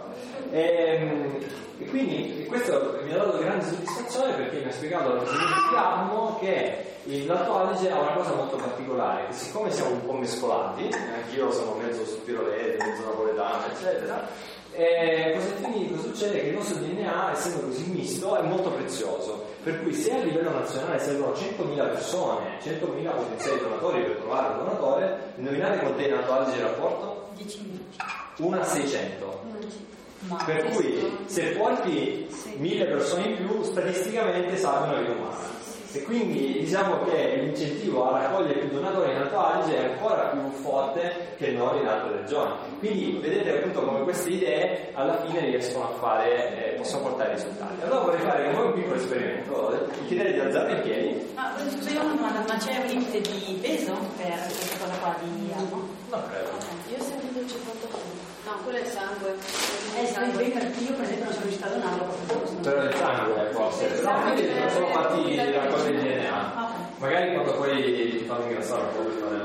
E, e quindi questo mi ha dato grande soddisfazione, perché mi ha spiegato la presidente di A D M O che l'Alto Adige ha una cosa molto particolare, che siccome siamo un po' mescolati, anch'io sono mezzo sudtirolese, mezzo napoletano, eccetera, e cosa succede? Che il nostro D N A, essendo così misto, è molto prezioso, per cui se a livello nazionale servono centomila persone, centomila potenziali donatori per trovare un donatore, indovinate quant'è in Alto Adige il rapporto? dieci uno a seicento. Per cui se porti mille persone in più, statisticamente salvi una vita umana. E quindi diciamo che l'incentivo a raccogliere più donatori in Alto Adige è ancora più forte che non in altre regioni. Quindi vedete appunto come queste idee alla fine riescono a fare, eh, possono portare risultati. Allora vorrei fare con voi un piccolo esperimento. Vi chiederei di alzare in piedi. Ah, scusa, io ho una domanda, ma c'è un limite di peso per questa cosa qua di amo? Non credo. Io ho sentito cinquanta kg. No, quello è il sangue. Eh, sangue, perché io per esempio non sono riuscita a donarlo. Però il sangue forse. Però quindi non sono fatti raccogliere il D N A. Magari quando poi fanno ingrassare un po' prima della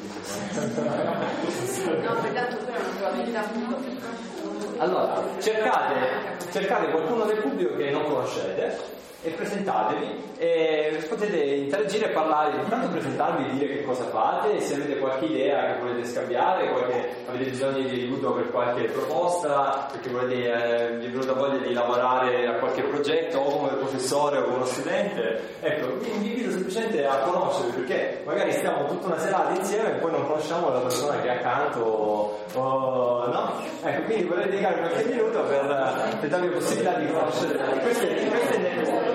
donazione. No, pertanto quella è una probabilità appunto. Allora, cercate, cercate qualcuno del pubblico che non conoscete e presentatevi e potete interagire e parlare, intanto presentarvi e dire che cosa fate, se avete qualche idea che volete scambiare, qualche, avete bisogno di aiuto per qualche proposta, perché volete, eh, vi è venuta voglia di lavorare a qualche progetto o come professore o come uno studente, ecco, vi invito semplicemente a conoscervi, perché magari stiamo tutta una serata insieme e poi non conosciamo la persona che è accanto o, o no? Ecco, quindi vorrei dedicare qualche minuto per, per darvi la possibilità di conoscere queste, queste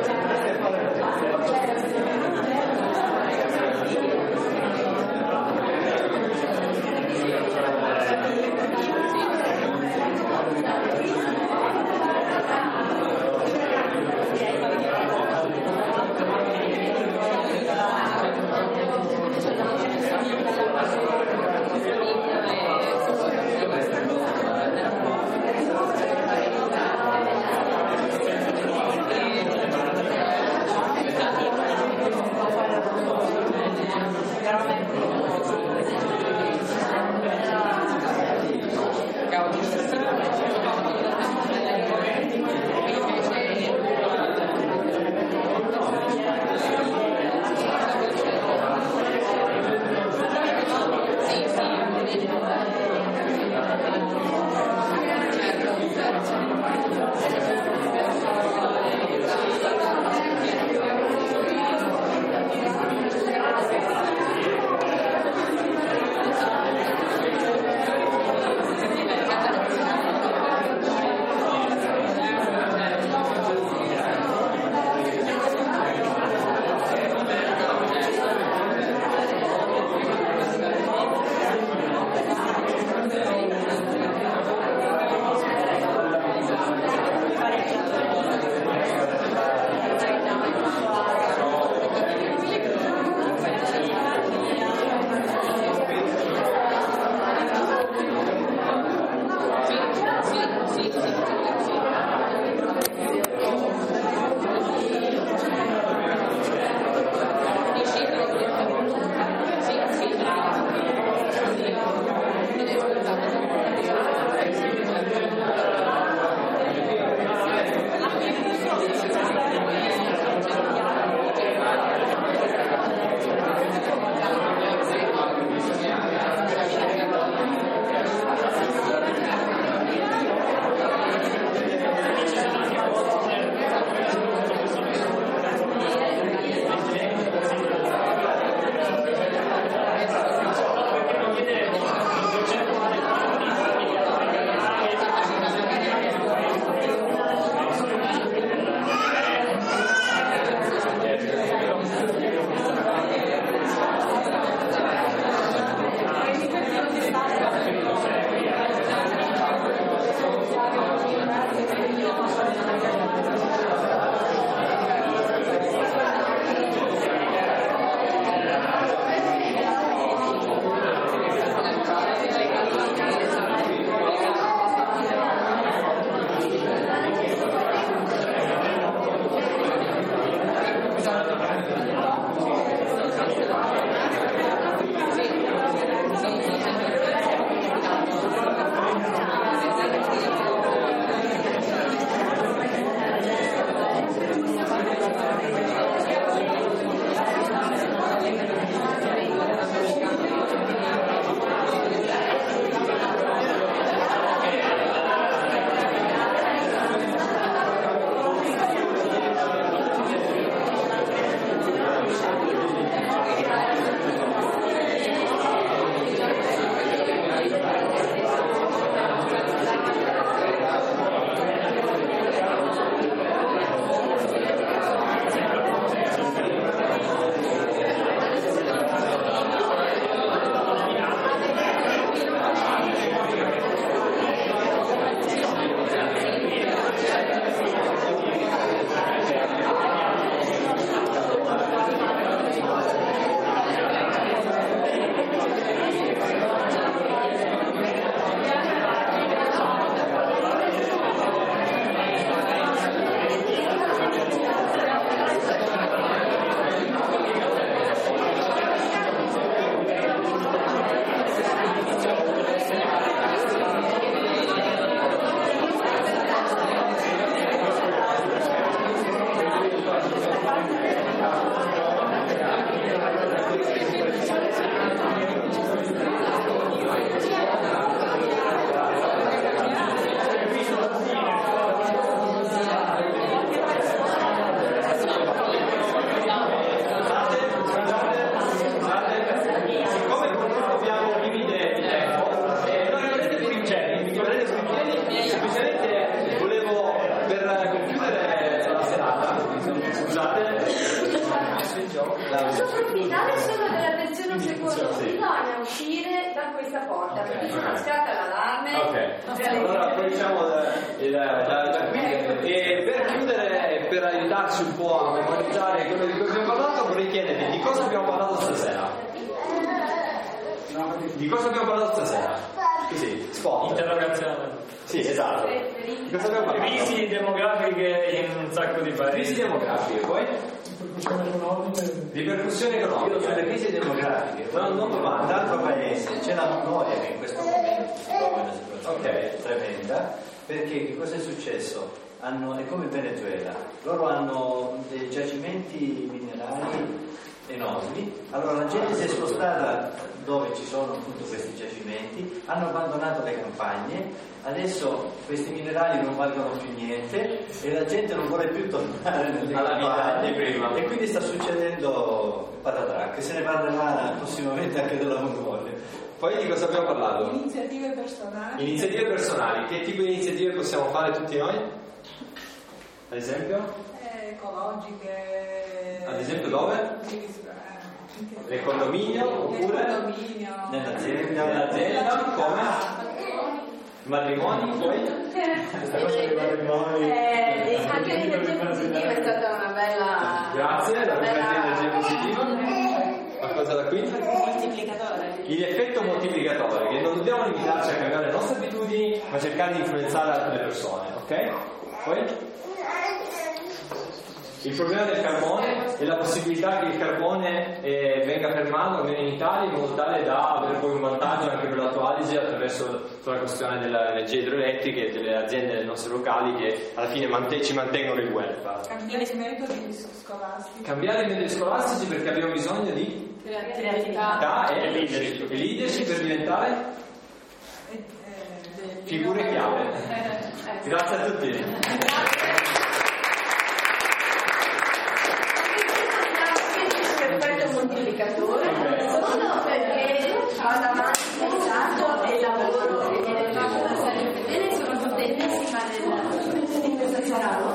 posso approfittare solo della pensione un secondo, bisogna uscire da questa porta, perché se non scatta l'allarme. Ok, allora poi diciamo da, da, da, da qui. E per chiudere e per aiutarci un po' a memorizzare quello di cui abbiamo parlato, vorrei chiedervi di cosa abbiamo parlato stasera. Di cosa abbiamo parlato stasera? Così, spot. Interrogazione. Sì, esatto. Di cosa abbiamo parlato? Crisi demografiche in un sacco di paesi. Crisi demografiche, poi? Ripercussioni economiche. Ripercussioni Io economiche. sulle crisi demografiche, No, non domanda. un altro paese, c'è la Mongolia che in questo momento si trova in una situazione Ok. tremenda, perché che cosa è successo? Hanno, è come il Venezuela, loro hanno dei giacimenti minerali enormi, allora la gente si è spostata dove ci sono appunto questi giacimenti, hanno abbandonato le campagne, adesso questi minerali non valgono più niente e la gente non vuole più tornare nelle alla vita campagne di prima. e quindi sta succedendo patatrac, se ne parlerà prossimamente anche della Mongolia. Poi di cosa abbiamo parlato? Iniziative personali. Iniziative personali. Che tipo di iniziative possiamo fare tutti noi? Ad esempio? Eh, ecologiche. Ad esempio dove? Nel condominio oppure? Nel condominio. Nell'azienda, Nell'azienda come? Matrimoni poi? Questa cosa dei matrimoni. Eh, anche l'energia positiva è stata una bella. Grazie, la bella- energia positiva. Qualcosa da qui? Moltiplicatore. Il effetto moltiplicatore, che non dobbiamo limitarci a cambiare le nostre abitudini, ma cercare di influenzare altre persone, ok? Poi? Il problema del carbone e la possibilità che il carbone eh, venga fermato almeno in Italia in modo tale da avere poi un vantaggio anche per l'Alto Adige attraverso tutta la questione delle energie idroelettriche e delle aziende dei nostri locali che alla fine mant- ci mantengono il welfare. Cambiare i metodi scolastici. Cambiare i metodi scolastici perché abbiamo bisogno di Creatività. e leadership. E leadership per diventare Eh, eh, figure chiave. Grazie a tutti.